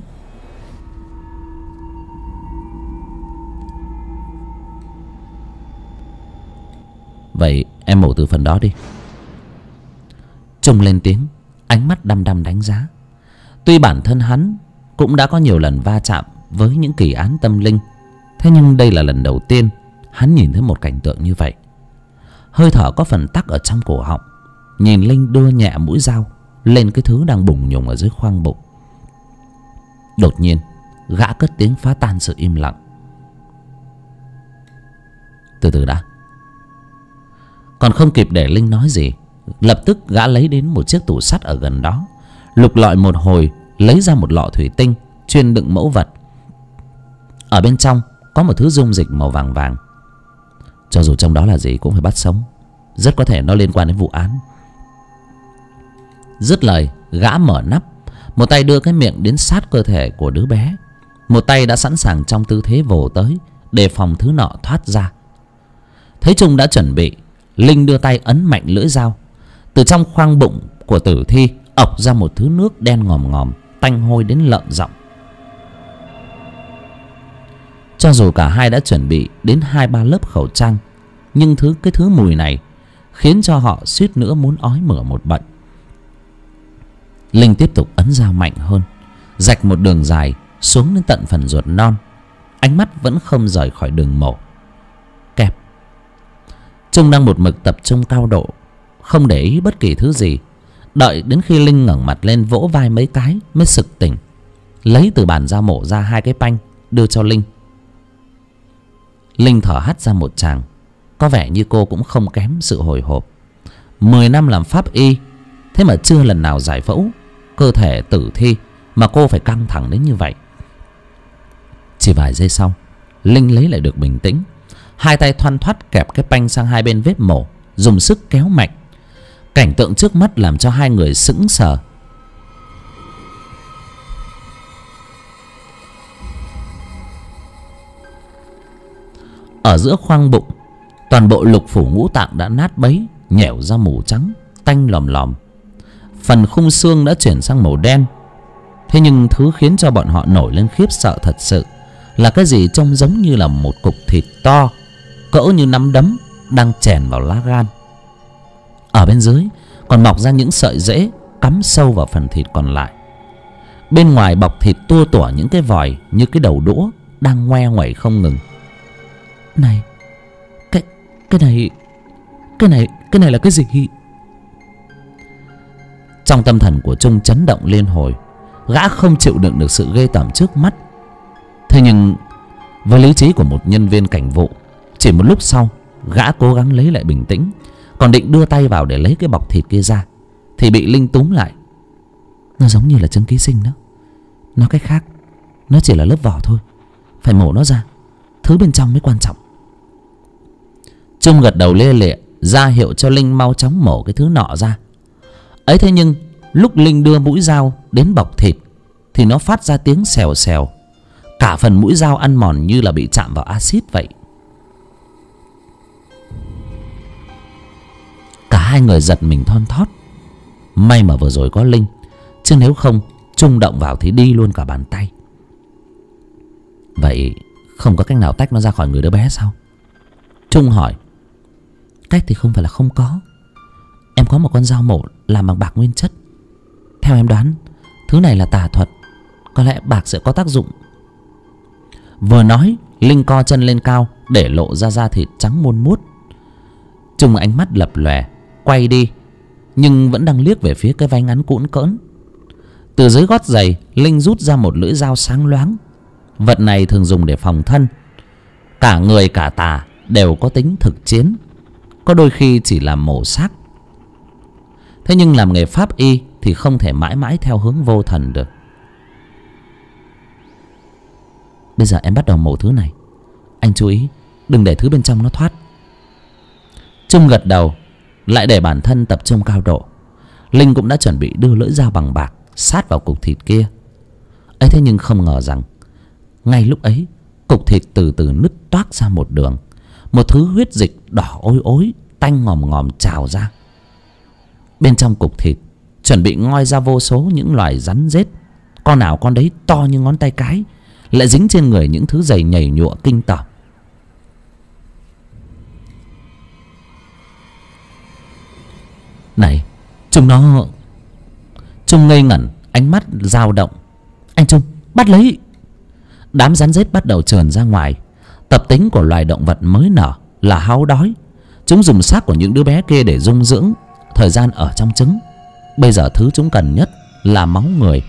Vậy em mổ từ phần đó đi. Trung lên tiếng, ánh mắt đăm đăm đánh giá. Tuy bản thân hắn cũng đã có nhiều lần va chạm với những kỳ án tâm linh, thế nhưng đây là lần đầu tiên hắn nhìn thấy một cảnh tượng như vậy. Hơi thở có phần tắc ở trong cổ họng, nhìn Linh đưa nhẹ mũi dao lên cái thứ đang bùng nhùng ở dưới khoang bụng. Đột nhiên gã cất tiếng phá tan sự im lặng. Từ từ đã. Còn không kịp để Linh nói gì, lập tức gã lấy đến một chiếc tủ sắt ở gần đó, lục lọi một hồi, lấy ra một lọ thủy tinh chuyên đựng mẫu vật. Ở bên trong có một thứ dung dịch màu vàng vàng. Cho dù trong đó là gì cũng phải bắt sống, rất có thể nó liên quan đến vụ án. Dứt lời, gã mở nắp, một tay đưa cái miệng đến sát cơ thể của đứa bé, một tay đã sẵn sàng trong tư thế vồ tới, đề phòng thứ nọ thoát ra. Thấy Trung đã chuẩn bị, Linh đưa tay ấn mạnh lưỡi dao. Từ trong khoang bụng của tử thi ọc ra một thứ nước đen ngòm ngòm, tanh hôi đến lợm giọng. Cho dù cả hai đã chuẩn bị đến 2-3 lớp khẩu trang, nhưng cái thứ mùi này khiến cho họ suýt nữa muốn ói mửa một bận. Linh tiếp tục ấn dao mạnh hơn, rạch một đường dài xuống đến tận phần ruột non. Ánh mắt vẫn không rời khỏi đường mổ. Kẹp. Trung đang một mực tập trung cao độ, không để ý bất kỳ thứ gì. Đợi đến khi Linh ngẩng mặt lên vỗ vai mấy cái mới sực tỉnh, lấy từ bàn dao mổ ra 2 cái panh đưa cho Linh. Linh thở hắt ra một tràng, có vẻ như cô cũng không kém sự hồi hộp. 10 năm làm pháp y, thế mà chưa lần nào giải phẫu cơ thể tử thi mà cô phải căng thẳng đến như vậy. Chỉ vài giây sau, Linh lấy lại được bình tĩnh, 2 tay thoăn thoắt kẹp cái panh sang 2 bên vết mổ, dùng sức kéo mạnh. Cảnh tượng trước mắt làm cho hai người sững sờ. Ở giữa khoang bụng, toàn bộ lục phủ ngũ tạng đã nát bấy, nhẻo ra mù trắng, tanh lòm lòm. Phần khung xương đã chuyển sang màu đen. Thế nhưng thứ khiến cho bọn họ nổi lên khiếp sợ thật sự là cái gì trông giống như là một cục thịt to, cỡ như nắm đấm, đang chèn vào lá gan. Ở bên dưới còn mọc ra những sợi rễ cắm sâu vào phần thịt còn lại. Bên ngoài bọc thịt tua tủa những cái vòi như cái đầu đũa đang ngoe nguẩy không ngừng. Này, cái này là cái gì? Trong tâm thần của Trung chấn động liên hồi, gã không chịu đựng được sự ghê tởm trước mắt. Thế nhưng với lý trí của một nhân viên cảnh vụ, chỉ một lúc sau gã cố gắng lấy lại bình tĩnh, còn định đưa tay vào để lấy cái bọc thịt kia ra thì bị Linh túm lại. Nó giống như là trứng ký sinh đó. Nói cách khác, nó chỉ là lớp vỏ thôi, phải mổ nó ra, thứ bên trong mới quan trọng. Trung gật đầu lia lịa, ra hiệu cho Linh mau chóng mổ cái thứ nọ ra. Ấy thế nhưng lúc Linh đưa mũi dao đến bọc thịt thì nó phát ra tiếng xèo xèo. Cả phần mũi dao ăn mòn như là bị chạm vào axit vậy. Cả hai người giật mình thon thót. May mà vừa rồi có Linh, chứ nếu không Trung động vào thì đi luôn cả bàn tay. Vậy không có cách nào tách nó ra khỏi người đứa bé sao? Trung hỏi. Cách thì không phải là không có. Em có một con dao mổ làm bằng bạc nguyên chất. Theo em đoán, thứ này là tà thuật, có lẽ bạc sẽ có tác dụng. Vừa nói, Linh co chân lên cao để lộ ra da thịt trắng muôn muốt. Trung ánh mắt lập lòe, quay đi, nhưng vẫn đang liếc về phía cái váy ngắn cũn cỡn. Từ dưới gót giày, Linh rút ra một lưỡi dao sáng loáng. Vật này thường dùng để phòng thân. Cả người cả tà đều có tính thực chiến, có đôi khi chỉ làm mổ xác. Thế nhưng làm nghề pháp y thì không thể mãi mãi theo hướng vô thần được. Bây giờ em bắt đầu mổ thứ này, anh chú ý đừng để thứ bên trong nó thoát. Trung gật đầu, lại để bản thân tập trung cao độ. Linh cũng đã chuẩn bị đưa lưỡi dao bằng bạc sát vào cục thịt kia. Ấy thế nhưng không ngờ rằng ngay lúc ấy, cục thịt từ từ nứt toác ra một đường. Một thứ huyết dịch đỏ ối ối, tanh ngòm ngòm trào ra. Bên trong cục thịt chuẩn bị ngoi ra vô số những loài rắn rết, con nào con đấy to như ngón tay cái, lại dính trên người những thứ giày nhầy nhụa kinh tởm. Này, chúng nó... Trung ngây ngẩn, ánh mắt dao động. Anh Trung, bắt lấy! Đám rắn rết bắt đầu trườn ra ngoài. Tập tính của loài động vật mới nở là háu đói. Chúng dùng xác của những đứa bé kia để dung dưỡng thời gian ở trong trứng. Bây giờ thứ chúng cần nhất là máu người.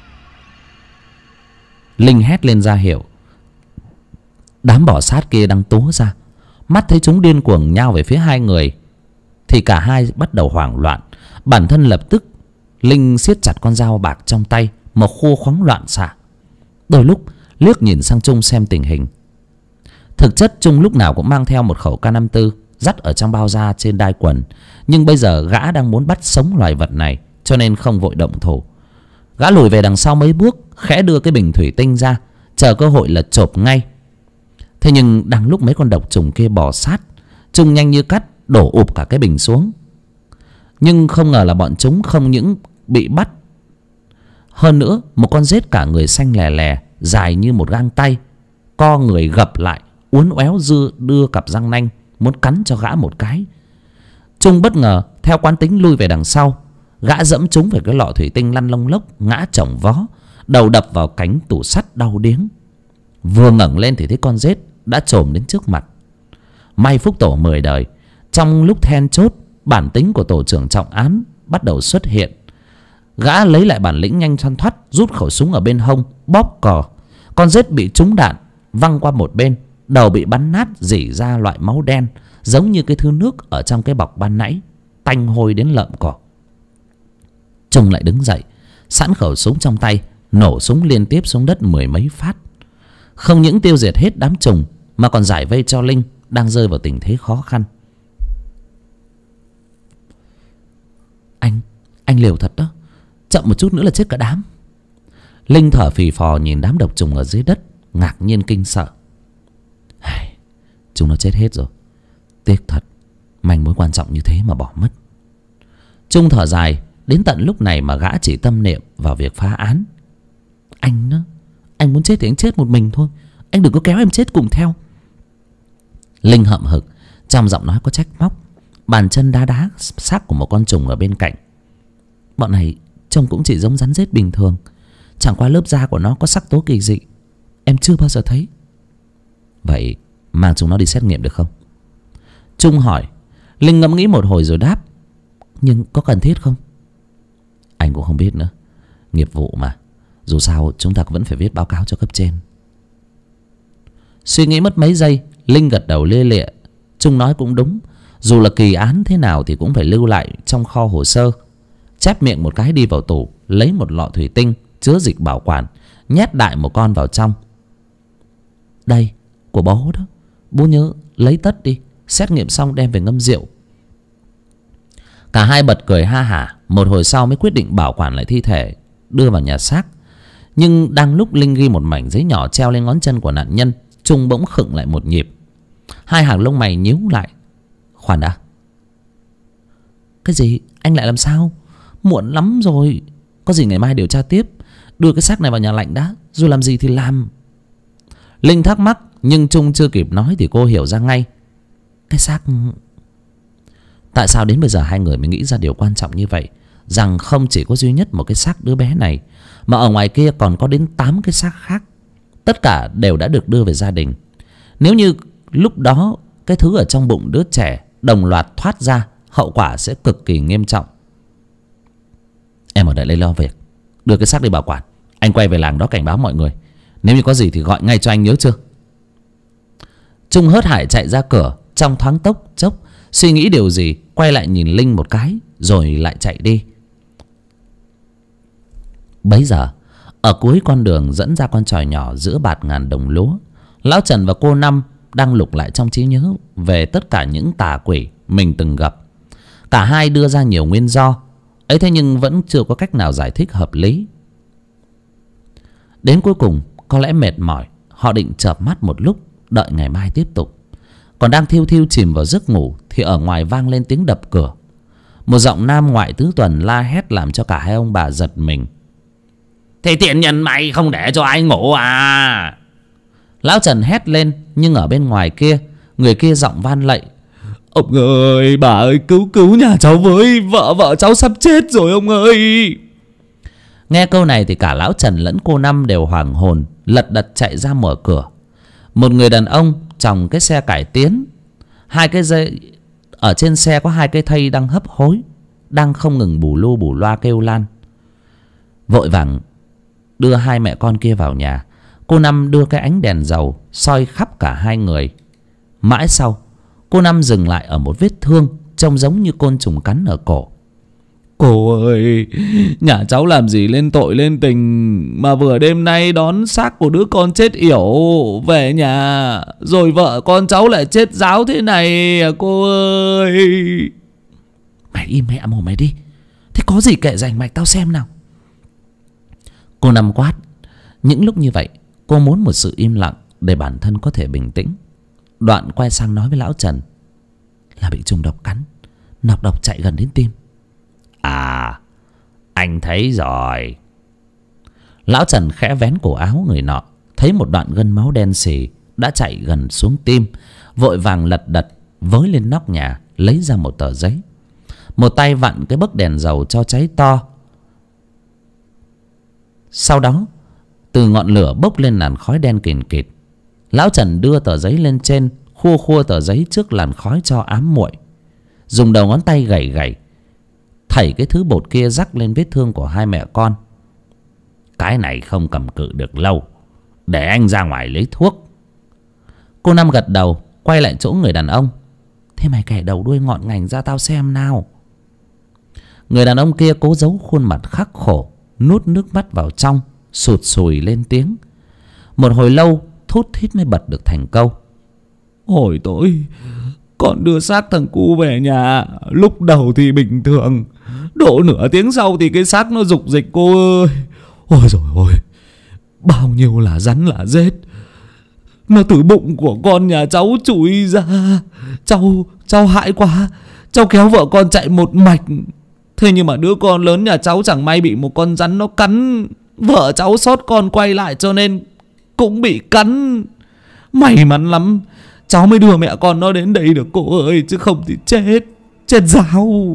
Linh hét lên ra hiệu. Đám bò sát kia đang túa ra. Mắt thấy chúng điên cuồng nhao về phía hai người thì cả hai bắt đầu hoảng loạn. Bản thân lập tức Linh siết chặt con dao bạc trong tay, một khô khoắng loạn xạ. Đôi lúc liếc nhìn sang Trung xem tình hình. Thực chất Trung lúc nào cũng mang theo một khẩu K54 dắt ở trong bao da trên đai quần. Nhưng bây giờ gã đang muốn bắt sống loài vật này, cho nên không vội động thủ. Gã lùi về đằng sau mấy bước, khẽ đưa cái bình thủy tinh ra, chờ cơ hội là chộp ngay. Thế nhưng đang lúc mấy con độc trùng kia bò sát, Trung nhanh như cắt đổ ụp cả cái bình xuống. Nhưng không ngờ là bọn chúng không những bị bắt, hơn nữa một con rết cả người xanh lè lè, dài như một gang tay, co người gập lại, uốn éo đưa cặp răng nanh muốn cắn cho gã một cái. Trung bất ngờ theo quán tính lui về đằng sau. Gã dẫm trúng về cái lọ thủy tinh lăn lông lốc, ngã chồng vó, đầu đập vào cánh tủ sắt đau điếng. Vừa ngẩng lên thì thấy con rết đã chồm đến trước mặt. May phúc tổ 10 đời. Trong lúc then chốt, bản tính của tổ trưởng trọng án bắt đầu xuất hiện. Gã lấy lại bản lĩnh nhanh thoăn thoắt, rút khẩu súng ở bên hông, bóp cò. Con rết bị trúng đạn văng qua một bên, đầu bị bắn nát, rỉ ra loại máu đen giống như cái thứ nước ở trong cái bọc ban nãy, tanh hôi đến lợm cỏ. Trung lại đứng dậy, sẵn khẩu súng trong tay, nổ súng liên tiếp xuống đất 10 mấy phát. Không những tiêu diệt hết đám trùng mà còn giải vây cho Linh đang rơi vào tình thế khó khăn. Anh liều thật đó, chậm một chút nữa là chết cả đám. Linh thở phì phò nhìn đám độc trùng ở dưới đất, ngạc nhiên kinh sợ. Chúng nó chết hết rồi. Tiếc thật, manh mối quan trọng như thế mà bỏ mất. Trung thở dài. Đến tận lúc này mà gã chỉ tâm niệm vào việc phá án. Anh muốn chết thì anh chết một mình thôi, anh đừng có kéo em chết cùng theo. Linh hậm hực, trong giọng nói có trách móc. Bàn chân đá xác của một con trùng ở bên cạnh. Bọn này trông cũng chỉ giống rắn rết bình thường, chẳng qua lớp da của nó có sắc tố kỳ dị, em chưa bao giờ thấy. Vậy mang chúng nó đi xét nghiệm được không? Trung hỏi. Linh ngẫm nghĩ một hồi rồi đáp. Nhưng có cần thiết không? Anh cũng không biết nữa, nghiệp vụ mà. Dù sao chúng ta vẫn phải viết báo cáo cho cấp trên. Suy nghĩ mất mấy giây, Linh gật đầu lia lịa. Trung nói cũng đúng, dù là kỳ án thế nào thì cũng phải lưu lại trong kho hồ sơ. Chép miệng một cái đi vào tủ, lấy một lọ thủy tinh chứa dịch bảo quản, nhét đại một con vào trong. Đây, của bố đó, bố nhớ lấy tất đi, xét nghiệm xong đem về ngâm rượu. Cả hai bật cười ha hả. Một hồi sau mới quyết định bảo quản lại thi thể, đưa vào nhà xác. Nhưng đang lúc Linh ghi một mảnh giấy nhỏ treo lên ngón chân của nạn nhân, Trung bỗng khựng lại một nhịp. Hai hàng lông mày nhíu lại. Khoan đã. Cái gì? Anh lại làm sao? Muộn lắm rồi. Có gì ngày mai điều tra tiếp. Đưa cái xác này vào nhà lạnh đã, rồi làm gì thì làm. Linh thắc mắc, nhưng Trung chưa kịp nói thì cô hiểu ra ngay. Cái xác... Tại sao đến bây giờ hai người mới nghĩ ra điều quan trọng như vậy, rằng không chỉ có duy nhất một cái xác đứa bé này, mà ở ngoài kia còn có đến 8 cái xác khác. Tất cả đều đã được đưa về gia đình. Nếu như lúc đó cái thứ ở trong bụng đứa trẻ đồng loạt thoát ra, hậu quả sẽ cực kỳ nghiêm trọng. Em ở đây lấy lo việc, đưa cái xác đi bảo quản. Anh quay về làng đó cảnh báo mọi người. Nếu như có gì thì gọi ngay cho anh, nhớ chưa? Trung hớt hải chạy ra cửa. Trong thoáng chốc suy nghĩ điều gì, quay lại nhìn Linh một cái rồi lại chạy đi. Bấy giờ ở cuối con đường dẫn ra con chòi nhỏ giữa bạt ngàn đồng lúa, lão Trần và cô Năm đang lục lại trong trí nhớ về tất cả những tà quỷ mình từng gặp. Cả hai đưa ra nhiều nguyên do ấy, thế nhưng vẫn chưa có cách nào giải thích hợp lý. Đến cuối cùng có lẽ mệt mỏi, họ định chợp mắt một lúc đợi ngày mai tiếp tục. Còn đang thiêu thiêu chìm vào giấc ngủ thì ở ngoài vang lên tiếng đập cửa. Một giọng nam ngoại tứ tuần la hét làm cho cả hai ông bà giật mình. Thế tiện nhân mày không để cho ai ngủ à? Lão Trần hét lên, nhưng ở bên ngoài kia, người kia giọng van lạy. Ông ơi, bà ơi, cứu nhà cháu với, vợ cháu sắp chết rồi ông ơi. Nghe câu này thì cả lão Trần lẫn cô Năm đều hoảng hồn, lật đật chạy ra mở cửa. Một người đàn ông chòng cái xe cải tiến, hai cái dây ở trên xe có hai cái thây đang hấp hối, đang không ngừng bù lu bù loa kêu lan. Vội vàng đưa hai mẹ con kia vào nhà. Cô Năm đưa cái ánh đèn dầu soi khắp cả hai người. Mãi sau, cô Năm dừng lại ở một vết thương trông giống như côn trùng cắn ở cổ. Cô ơi, nhà cháu làm gì lên tội lên tình mà vừa đêm nay đón xác của đứa con chết yểu về nhà, rồi vợ con cháu lại chết ráo thế này à cô ơi. Mày im mẹ mồm mày đi. Thế có gì kệ rành mạch tao xem nào. Cô Năm quát. Những lúc như vậy cô muốn một sự im lặng để bản thân có thể bình tĩnh. Đoạn quay sang nói với lão Trần là bị trùng độc cắn, nọc độc chạy gần đến tim. À, anh thấy rồi. Lão Trần khẽ vén cổ áo người nọ, thấy một đoạn gân máu đen xì đã chạy gần xuống tim. Vội vàng lật đật với lên nóc nhà, lấy ra một tờ giấy. Một tay vặn cái bấc đèn dầu cho cháy to. Sau đó từ ngọn lửa bốc lên làn khói đen kìn kịt. Lão Trần đưa tờ giấy lên trên, khua khua tờ giấy trước làn khói cho ám muội. Dùng đầu ngón tay gẩy gẩy, thảy cái thứ bột kia rắc lên vết thương của hai mẹ con. Cái này không cầm cự được lâu, để anh ra ngoài lấy thuốc. Cô Năm gật đầu, quay lại chỗ người đàn ông. Thế mày kẻ đầu đuôi ngọn ngành ra tao xem nào. Người đàn ông kia cố giấu khuôn mặt khắc khổ, nuốt nước mắt vào trong, sụt sùi lên tiếng. Một hồi lâu thút thít mới bật được thành câu. Hồi tối con đưa xác thằng cu về nhà, lúc đầu thì bình thường, độ nửa tiếng sau thì cái xác nó rục rịch cô ơi. Ôi dồi ôi, bao nhiêu là rắn là rết, nó từ bụng của con nhà cháu chui ra. Cháu hãi quá, cháu kéo vợ con chạy một mạch. Thế nhưng mà đứa con lớn nhà cháu chẳng may bị một con rắn nó cắn. Vợ cháu sót con quay lại cho nên cũng bị cắn. May mắn lắm cháu mới đưa mẹ con nó đến đây được cô ơi, chứ không thì chết ráo.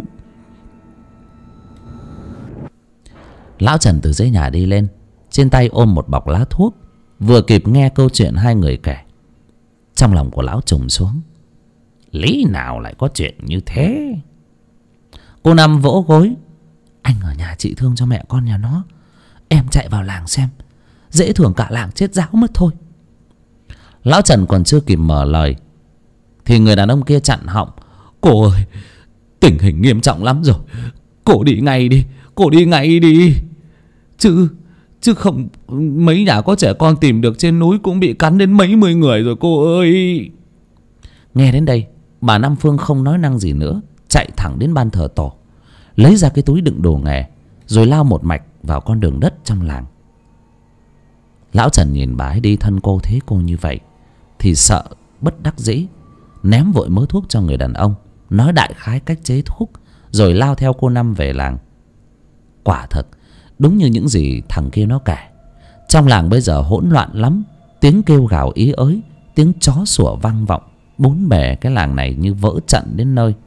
Lão Trần từ dưới nhà đi lên, trên tay ôm một bọc lá thuốc. Vừa kịp nghe câu chuyện hai người kể, trong lòng của lão trùng xuống. Lý nào lại có chuyện như thế? Cô Năm vỗ gối. Anh ở nhà trị thương cho mẹ con nhà nó, em chạy vào làng xem, dễ thường cả làng chết ráo mất thôi. Lão Trần còn chưa kịp mở lời thì người đàn ông kia chặn họng. Cô ơi, tình hình nghiêm trọng lắm rồi, cô đi ngay đi, cô đi ngay đi. Chứ không mấy nhà có trẻ con tìm được trên núi cũng bị cắn đến mấy mươi người rồi cô ơi. Nghe đến đây bà Năm Phương không nói năng gì nữa, chạy thẳng đến ban thờ tổ, lấy ra cái túi đựng đồ nghề, rồi lao một mạch vào con đường đất trong làng. Lão Trần nhìn bà ấy đi thân cô thế cô như vậy thì sợ bất đắc dĩ, ném vội mớ thuốc cho người đàn ông, nói đại khái cách chế thuốc, rồi lao theo cô Năm về làng. Quả thật đúng như những gì thằng kia nó kể, trong làng bây giờ hỗn loạn lắm, tiếng kêu gào ý ới, tiếng chó sủa vang vọng, bốn bề cái làng này như vỡ trận đến nơi.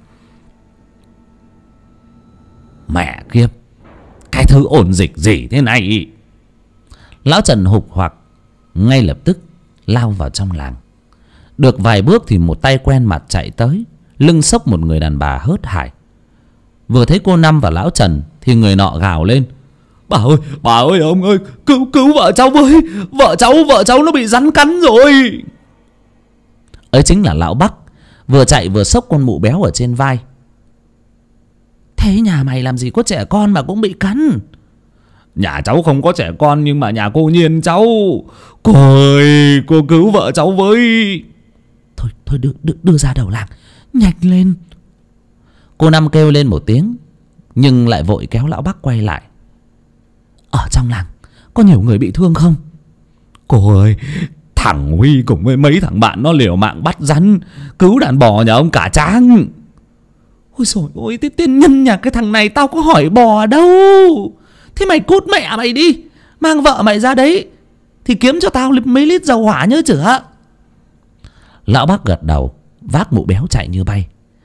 Mẹ kiếp, cái thứ ổn dịch gì thế này? Lão Trần hục hoặc ngay lập tức lao vào trong làng. Được vài bước thì một tay quen mặt chạy tới, lưng xốc một người đàn bà hớt hải. Vừa thấy cô Năm và lão Trần thì người nọ gào lên. Bà ơi ông ơi, cứu vợ cháu với, vợ cháu nó bị rắn cắn rồi. Ấy chính là lão Bắc, vừa chạy vừa xốc con mụ béo ở trên vai. Thế nhà mày làm gì có trẻ con mà cũng bị cắn? Nhà cháu không có trẻ con, nhưng mà nhà cô Nhiên cháu. Cô ơi, cô cứu vợ cháu với. Thôi đưa ra đầu làng, nhanh lên. Cô Năm kêu lên một tiếng, nhưng lại vội kéo lão Bắc quay lại. Ở trong làng có nhiều người bị thương không? Cô ơi, thằng Huy cùng với mấy thằng bạn nó liều mạng bắt rắn, cứu đàn bò nhà ông cả Tráng. Ôi dồi ôi, thế tiên nhân nhà cái thằng này tao có hỏi bò đâu. Thế mày cút mẹ mày đi, mang vợ mày ra đấy thì kiếm cho tao mấy lít dầu hỏa nhớ chửa. Lão Bắc gật đầu, vác mụ béo chạy như bay.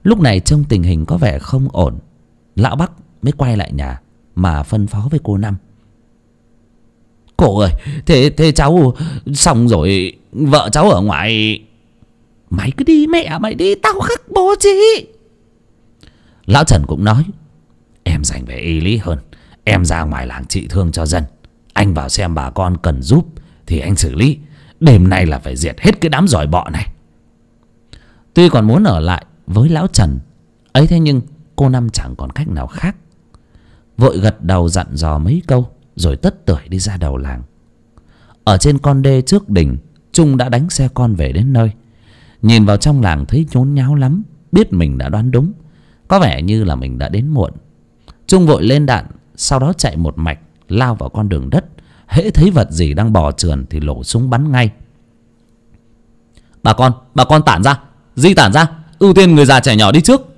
Lúc này trông tình hình có vẻ không ổn, lão Bắc mới quay lại nhà mà phân phó với cô Năm. Cô ơi, thế cháu xong rồi, vợ cháu ở ngoài. Mày cứ đi mẹ mày đi, tao khắc bố chị. Lão Trần cũng nói, em dành về y lý hơn. Em ra ngoài làng trị thương cho dân. Anh vào xem bà con cần giúp thì anh xử lý. Đêm nay là phải diệt hết cái đám giỏi bọ này. Tuy còn muốn ở lại với lão Trần ấy, thế nhưng cô Năm chẳng còn cách nào khác, vội gật đầu dặn dò mấy câu rồi tất tưởi đi ra đầu làng. Ở trên con đê trước đình, Trung đã đánh xe con về đến nơi. Nhìn vào trong làng thấy nhốn nháo lắm, biết mình đã đoán đúng, có vẻ như là mình đã đến muộn. Trung vội lên đạn, sau đó chạy một mạch lao vào con đường đất. Hễ thấy vật gì đang bò trườn thì nổ súng bắn ngay. Bà con tản ra, di tản ra, ưu tiên người già trẻ nhỏ đi trước.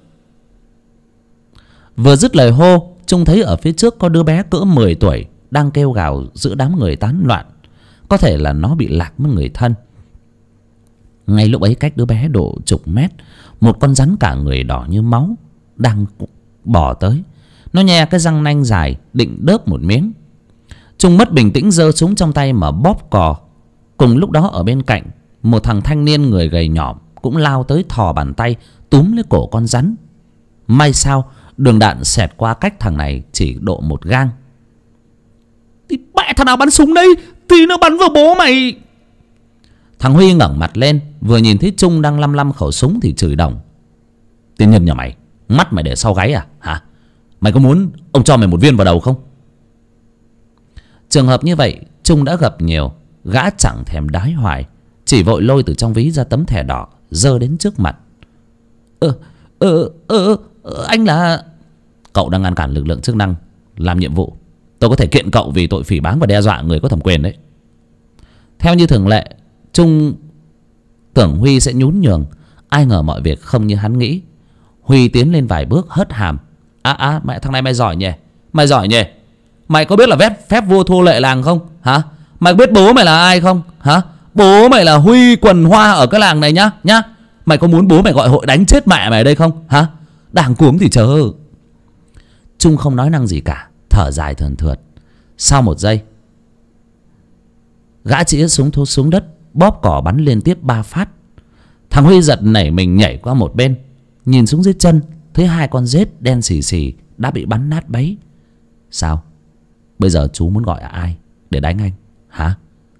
Vừa dứt lời hô, Trung thấy ở phía trước có đứa bé cỡ 10 tuổi đang kêu gào giữa đám người tán loạn. Có thể là nó bị lạc với người thân. Ngay lúc ấy cách đứa bé độ chục mét, một con rắn cả người đỏ như máu đang bò tới. Nó nhe cái răng nanh dài định đớp một miếng. Trung mất bình tĩnh giơ súng trong tay mà bóp cò. Cùng lúc đó ở bên cạnh, một thằng thanh niên người gầy nhỏm cũng lao tới thò bàn tay túm lấy cổ con rắn. May sao đường đạn xẹt qua cách thằng này chỉ độ một gang. Thì mẹ thằng nào bắn súng đây, thì nó bắn vào bố mày. Thằng Huy ngẩng mặt lên, vừa nhìn thấy Trung đang lăm lăm khẩu súng thì chửi đồng. Tiên nhân nhà mày, mắt mày để sau gáy à hả? Mày có muốn ông cho mày một viên vào đầu không? Trường hợp như vậy Trung đã gặp nhiều. Gã chẳng thèm đái hoài, chỉ vội lôi từ trong ví ra tấm thẻ đỏ giơ đến trước mặt. Anh là... Cậu đang ngăn cản lực lượng chức năng làm nhiệm vụ. Tôi có thể kiện cậu vì tội phỉ báng và đe dọa người có thẩm quyền đấy. Theo như thường lệ, Trung tưởng Huy sẽ nhún nhường. Ai ngờ mọi việc không như hắn nghĩ. Huy tiến lên vài bước hất hàm. Mẹ thằng này mày giỏi nhỉ. Mày giỏi nhỉ. Mày có biết là phép vua thua lệ làng không hả? Mày biết bố mày là ai không hả? Bố mày là Huy Quần Hoa ở cái làng này nhá. Mày có muốn bố mày gọi hội đánh chết mẹ mày ở đây không hả? Đàng cuống thì chờ. Trung không nói năng gì cả, thở dài thườn thượt. Sau một giây, gã chĩa súng thô xuống đất, bóp cỏ bắn liên tiếp 3 phát. Thằng Huy giật nảy mình nhảy qua một bên, nhìn xuống dưới chân thấy 2 con rết đen xì xì đã bị bắn nát bấy. Sao? Bây giờ chú muốn gọi ai để đánh anh hả?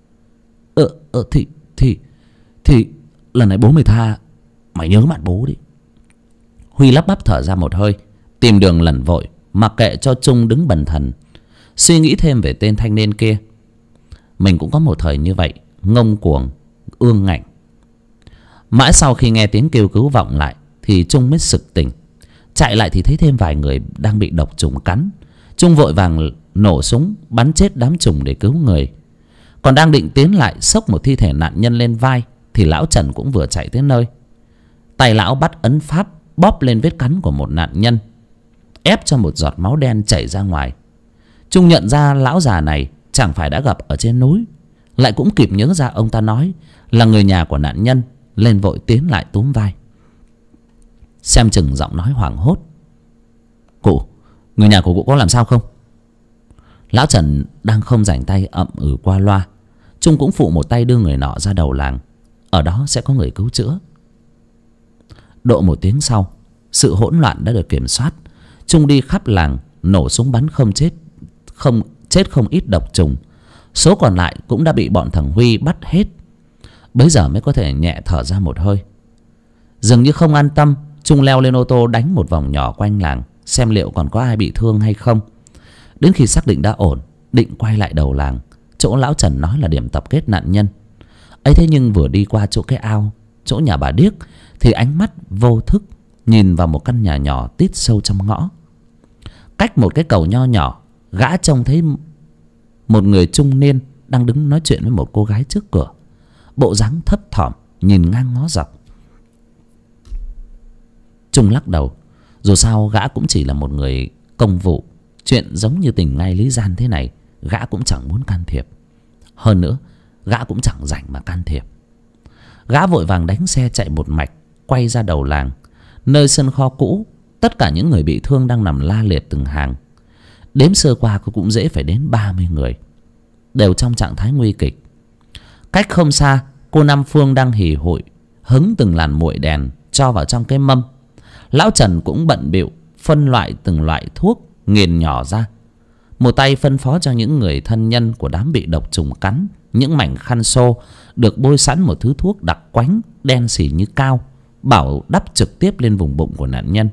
Thì lần này bố mày tha. Mày nhớ mặt bố đi. Huy lắp bắp thở ra một hơi, tìm đường lẩn vội, mặc kệ cho Trung đứng bần thần. Suy nghĩ thêm về tên thanh niên kia. Mình cũng có một thời như vậy, ngông cuồng, ương ngạnh. Mãi sau khi nghe tiếng kêu cứu vọng lại thì Trung mới sực tỉnh. Chạy lại thì thấy thêm vài người đang bị độc trùng cắn. Trung vội vàng nổ súng bắn chết đám trùng để cứu người. Còn đang định tiến lại xốc một thi thể nạn nhân lên vai thì lão Trần cũng vừa chạy tới nơi. Tay lão bắt ấn pháp bóp lên vết cắn của một nạn nhân, ép cho một giọt máu đen chảy ra ngoài. Trung nhận ra lão già này chẳng phải đã gặp ở trên núi, lại cũng kịp nhớ ra ông ta nói là người nhà của nạn nhân, lên vội tiến lại túm vai. Xem chừng giọng nói hoảng hốt. Cụ, người nhà của cụ có làm sao không? Lão Trần đang không rảnh tay ậm ừ qua loa. Trung cũng phụ một tay đưa người nọ ra đầu làng, ở đó sẽ có người cứu chữa. Độ 1 tiếng sau, sự hỗn loạn đã được kiểm soát. Trung đi khắp làng nổ súng bắn không chết ít độc trùng. Số còn lại cũng đã bị bọn thằng Huy bắt hết. Bấy giờ mới có thể nhẹ thở ra một hơi. Dường như không an tâm, Trung leo lên ô tô đánh một vòng nhỏ quanh làng, xem liệu còn có ai bị thương hay không. Đến khi xác định đã ổn, định quay lại đầu làng, chỗ lão Trần nói là điểm tập kết nạn nhân ấy. Thế nhưng vừa đi qua chỗ cái ao, chỗ nhà bà Điếc, thì ánh mắt vô thức nhìn vào một căn nhà nhỏ tít sâu trong ngõ. Cách một cái cầu nho nhỏ, gã trông thấy một người trung niên đang đứng nói chuyện với một cô gái trước cửa, bộ dáng thấp thỏm nhìn ngang ngó dọc. Trung lắc đầu, dù sao gã cũng chỉ là một người công vụ, chuyện giống như tình ngay lý gian thế này gã cũng chẳng muốn can thiệp. Hơn nữa gã cũng chẳng rảnh mà can thiệp. Gã vội vàng đánh xe chạy một mạch quay ra đầu làng, Nơi sân kho cũ, tất cả những người bị thương đang nằm la liệt từng hàng. Đếm sơ qua cũng dễ phải đến 30 người, đều trong trạng thái nguy kịch. Cách không xa, cô Năm Phương đang hì hụi hứng từng làn muội đèn cho vào trong cái mâm. Lão Trần cũng bận bịu phân loại từng loại thuốc, nghiền nhỏ ra. Một tay phân phó cho những người thân nhân của đám bị độc trùng cắn những mảnh khăn xô được bôi sẵn một thứ thuốc đặc quánh đen xì như cao, bảo đắp trực tiếp lên vùng bụng của nạn nhân.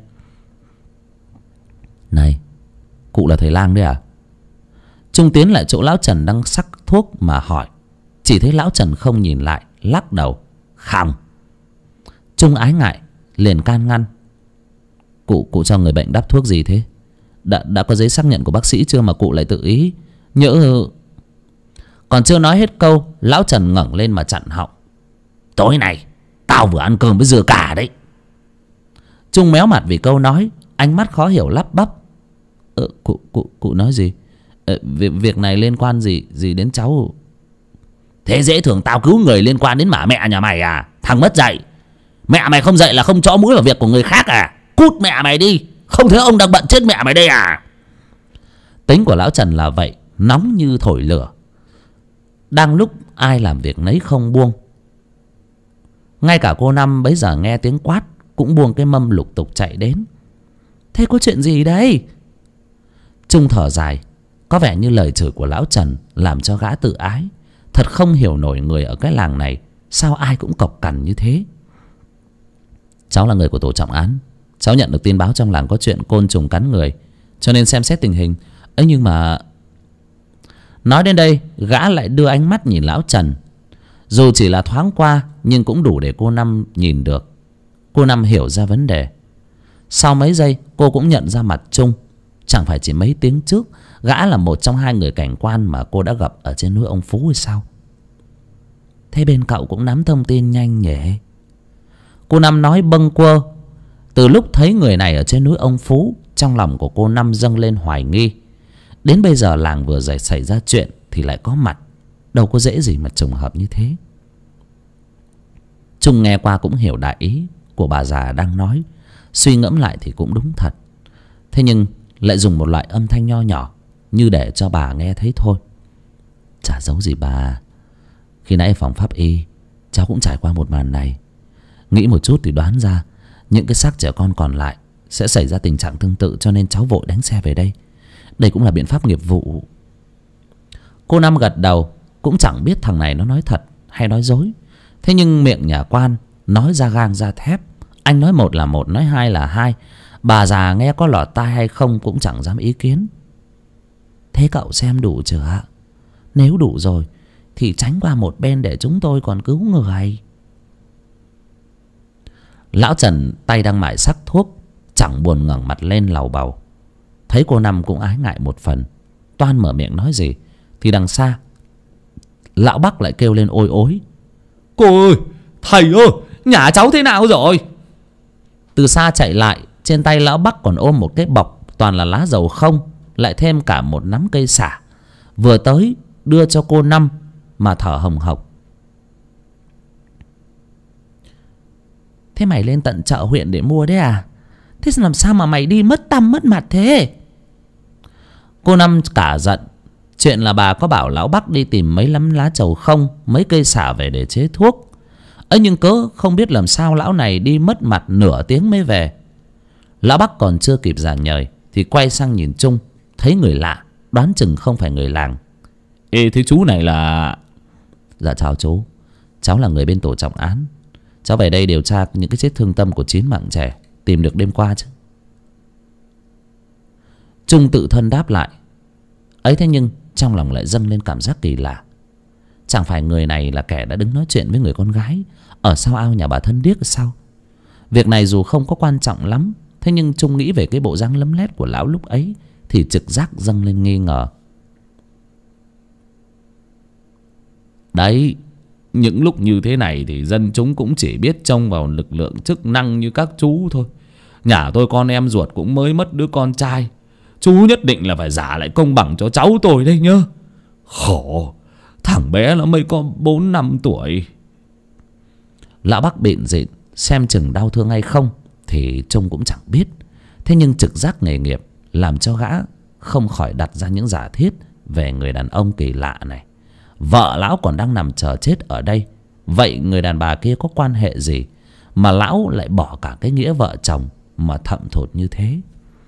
Này, cụ là thầy lang đấy à? Trung tiến lại chỗ lão Trần đang sắc thuốc mà hỏi. Chỉ thấy lão Trần không nhìn lại, lắc đầu. Không. Trung ái ngại liền can ngăn. Cụ cho người bệnh đắp thuốc gì thế? Đã có giấy xác nhận của bác sĩ chưa mà cụ lại tự ý? Nhỡ... Còn chưa nói hết câu, lão Trần ngẩng lên mà chặn họng. Tối nay tao vừa ăn cơm với dưa cà đấy. Trung méo mặt vì câu nói, ánh mắt khó hiểu lắp bắp. Cụ nói gì? Việc này liên quan gì đến cháu? Thế dễ thường tao cứu người liên quan đến mẹ nhà mày à? Thằng mất dạy. Mẹ mày không dạy là không chõ mũi vào việc của người khác à? Cút mẹ mày đi. Không thấy ông đang bận chết mẹ mày đây à? Tính của lão Trần là vậy, nóng như thổi lửa. Đang lúc ai làm việc nấy không buông. Ngay cả cô Năm bấy giờ nghe tiếng quát cũng buông cái mâm lục tục chạy đến. Thế có chuyện gì đây? Trung thở dài. Có vẻ như lời chửi của lão Trần làm cho gã tự ái. Thật không hiểu nổi người ở cái làng này sao ai cũng cộc cằn như thế. Cháu là người của tổ trọng án. Cháu nhận được tin báo trong làng có chuyện côn trùng cắn người, cho nên xem xét tình hình. Ấy nhưng mà... Nói đến đây, gã lại đưa ánh mắt nhìn lão Trần. Dù chỉ là thoáng qua, nhưng cũng đủ để cô Năm nhìn được. Cô Năm hiểu ra vấn đề. Sau mấy giây, cô cũng nhận ra mặt Trung. Chẳng phải chỉ mấy tiếng trước, gã là một trong hai người cảnh quan mà cô đã gặp ở trên núi ông Phú hay sao? Thế bên cậu cũng nắm thông tin nhanh nhỉ? Cô Năm nói bâng quơ. Từ lúc thấy người này ở trên núi ông Phú, trong lòng của cô Năm dâng lên hoài nghi. Đến bây giờ làng vừa xảy ra chuyện thì lại có mặt. Đâu có dễ gì mà trùng hợp như thế. Trung nghe qua cũng hiểu đại ý của bà già đang nói. Suy ngẫm lại thì cũng đúng thật. Thế nhưng lại dùng một loại âm thanh nho nhỏ, như để cho bà nghe thấy thôi. Chả giấu gì bà. Khi nãy phòng pháp y, cháu cũng trải qua một màn này. Nghĩ một chút thì đoán ra những cái xác trẻ con còn lại sẽ xảy ra tình trạng tương tự, cho nên cháu vội đánh xe về đây. Đây cũng là biện pháp nghiệp vụ. Cô Năm gật đầu. Cũng chẳng biết thằng này nó nói thật hay nói dối. Thế nhưng miệng nhà quan nói ra gang ra thép. Anh nói một là một, nói hai là hai. Bà già nghe có lọt tai hay không cũng chẳng dám ý kiến. Thế cậu xem đủ chưa? Nếu đủ rồi thì tránh qua một bên để chúng tôi còn cứu người. Lão Trần tay đang mải sắc thuốc, chẳng buồn ngẩng mặt lên lầu bầu. Thấy cô Năm cũng ái ngại một phần, toan mở miệng nói gì thì đằng xa lão Bắc lại kêu lên ôi ối. Cô ơi, thầy ơi, nhà cháu thế nào rồi? Từ xa chạy lại, trên tay lão Bắc còn ôm một cái bọc toàn là lá dầu không, lại thêm cả một nắm cây sả. Vừa tới đưa cho cô Năm mà thở hồng hộc. Thế mày lên tận chợ huyện để mua đấy à? Thế làm sao mà mày đi mất tăm mất mặt thế? Cô Năm cả giận. Chuyện là bà có bảo lão Bắc đi tìm mấy lắm lá trầu không, mấy cây sả về để chế thuốc. ấy nhưng cớ không biết làm sao lão này đi mất mặt nửa tiếng mới về. Lão Bắc còn chưa kịp giả nhời thì quay sang nhìn Trung, thấy người lạ, đoán chừng không phải người làng. Ê, thế chú này là... Dạ chào chú, cháu là người bên tổ trọng án. Cháu về đây điều tra những cái chết thương tâm của 9 mạng trẻ tìm được đêm qua chứ. Trung tự thân đáp lại. Ấy thế nhưng trong lòng lại dâng lên cảm giác kỳ lạ. Chẳng phải người này là kẻ đã đứng nói chuyện với người con gái ở sau ao nhà bà Thân Điếc sao? Việc này dù không có quan trọng lắm, thế nhưng Trung nghĩ về cái bộ dáng lấm lét của lão lúc ấy thì trực giác dâng lên nghi ngờ. Đấy, những lúc như thế này thì dân chúng cũng chỉ biết trông vào lực lượng chức năng như các chú thôi. Nhà tôi con em ruột cũng mới mất đứa con trai. Chú nhất định là phải giả lại công bằng cho cháu tôi đây nhá. Khổ, thằng bé nó mới có 4-5 tuổi. Lão Bắc bịn rịn xem chừng đau thương hay không, thì Trung cũng chẳng biết. Thế nhưng trực giác nghề nghiệp làm cho gã không khỏi đặt ra những giả thiết về người đàn ông kỳ lạ này. Vợ lão còn đang nằm chờ chết ở đây, vậy người đàn bà kia có quan hệ gì mà lão lại bỏ cả cái nghĩa vợ chồng mà thậm thụt như thế?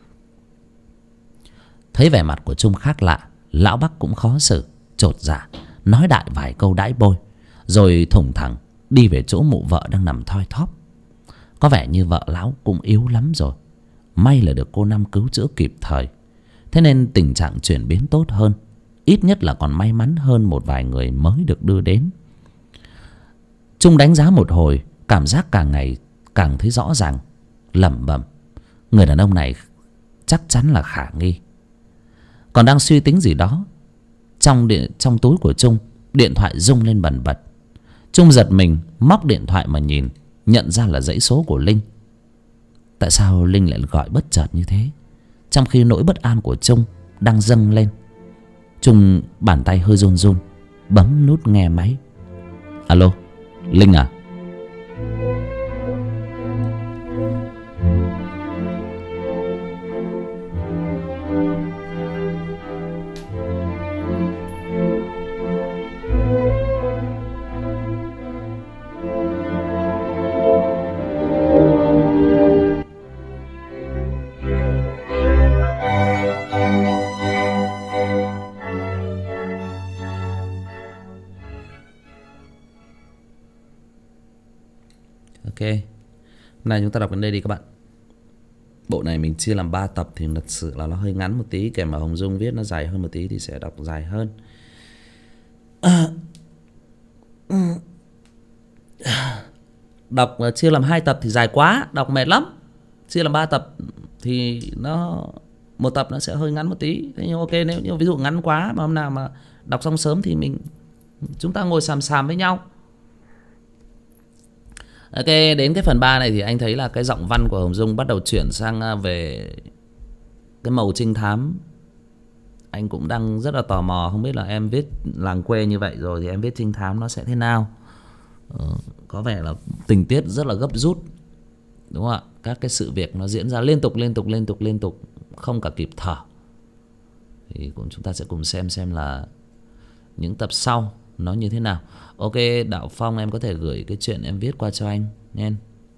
Thấy vẻ mặt của Trung khác lạ, lão Bắc cũng khó xử, chột dạ, nói đại vài câu đãi bôi, rồi thủng thẳng đi về chỗ mụ vợ đang nằm thoi thóp. Có vẻ như vợ lão cũng yếu lắm rồi. May là được cô Năm cứu chữa kịp thời, thế nên tình trạng chuyển biến tốt hơn, ít nhất là còn may mắn hơn một vài người mới được đưa đến. Trung đánh giá một hồi, cảm giác càng ngày càng thấy rõ ràng, lẩm bẩm người đàn ông này chắc chắn là khả nghi. Còn đang suy tính gì đó, trong túi của Trung, điện thoại rung lên bần bật. Trung giật mình móc điện thoại mà nhìn, nhận ra là dãy số của Linh. Tại sao Linh lại gọi bất chợt như thế, trong khi nỗi bất an của Trung đang dâng lên? Trung bàn tay hơi run run, bấm nút nghe máy. Alo, Linh à? Ok, hôm nay chúng ta đọc đến đây đi các bạn. Bộ này mình chia làm 3 tập thì thật sự là nó hơi ngắn một tí, kèm vào Hồng Dung viết nó dài hơn một tí thì sẽ đọc dài hơn. Đọc chia làm 2 tập thì dài quá, đọc mệt lắm. Chia làm 3 tập thì một tập nó sẽ hơi ngắn một tí. Thế nhưng ok, nếu như ví dụ ngắn quá mà hôm nào mà đọc xong sớm thì chúng ta ngồi xàm xàm với nhau. Ok, đến cái phần 3 này thì anh thấy là cái giọng văn của Hồng Dung bắt đầu chuyển sang về cái màu trinh thám. Anh cũng đang rất là tò mò, không biết là em viết làng quê như vậy rồi thì em viết trinh thám nó sẽ thế nào. Có vẻ là tình tiết rất là gấp rút, đúng không ạ? Các cái sự việc nó diễn ra liên tục, không cả kịp thở. Thì chúng ta sẽ cùng xem là những tập sau nó như thế nào. Ok, Đạo Phong em có thể gửi cái chuyện em viết qua cho anh nha.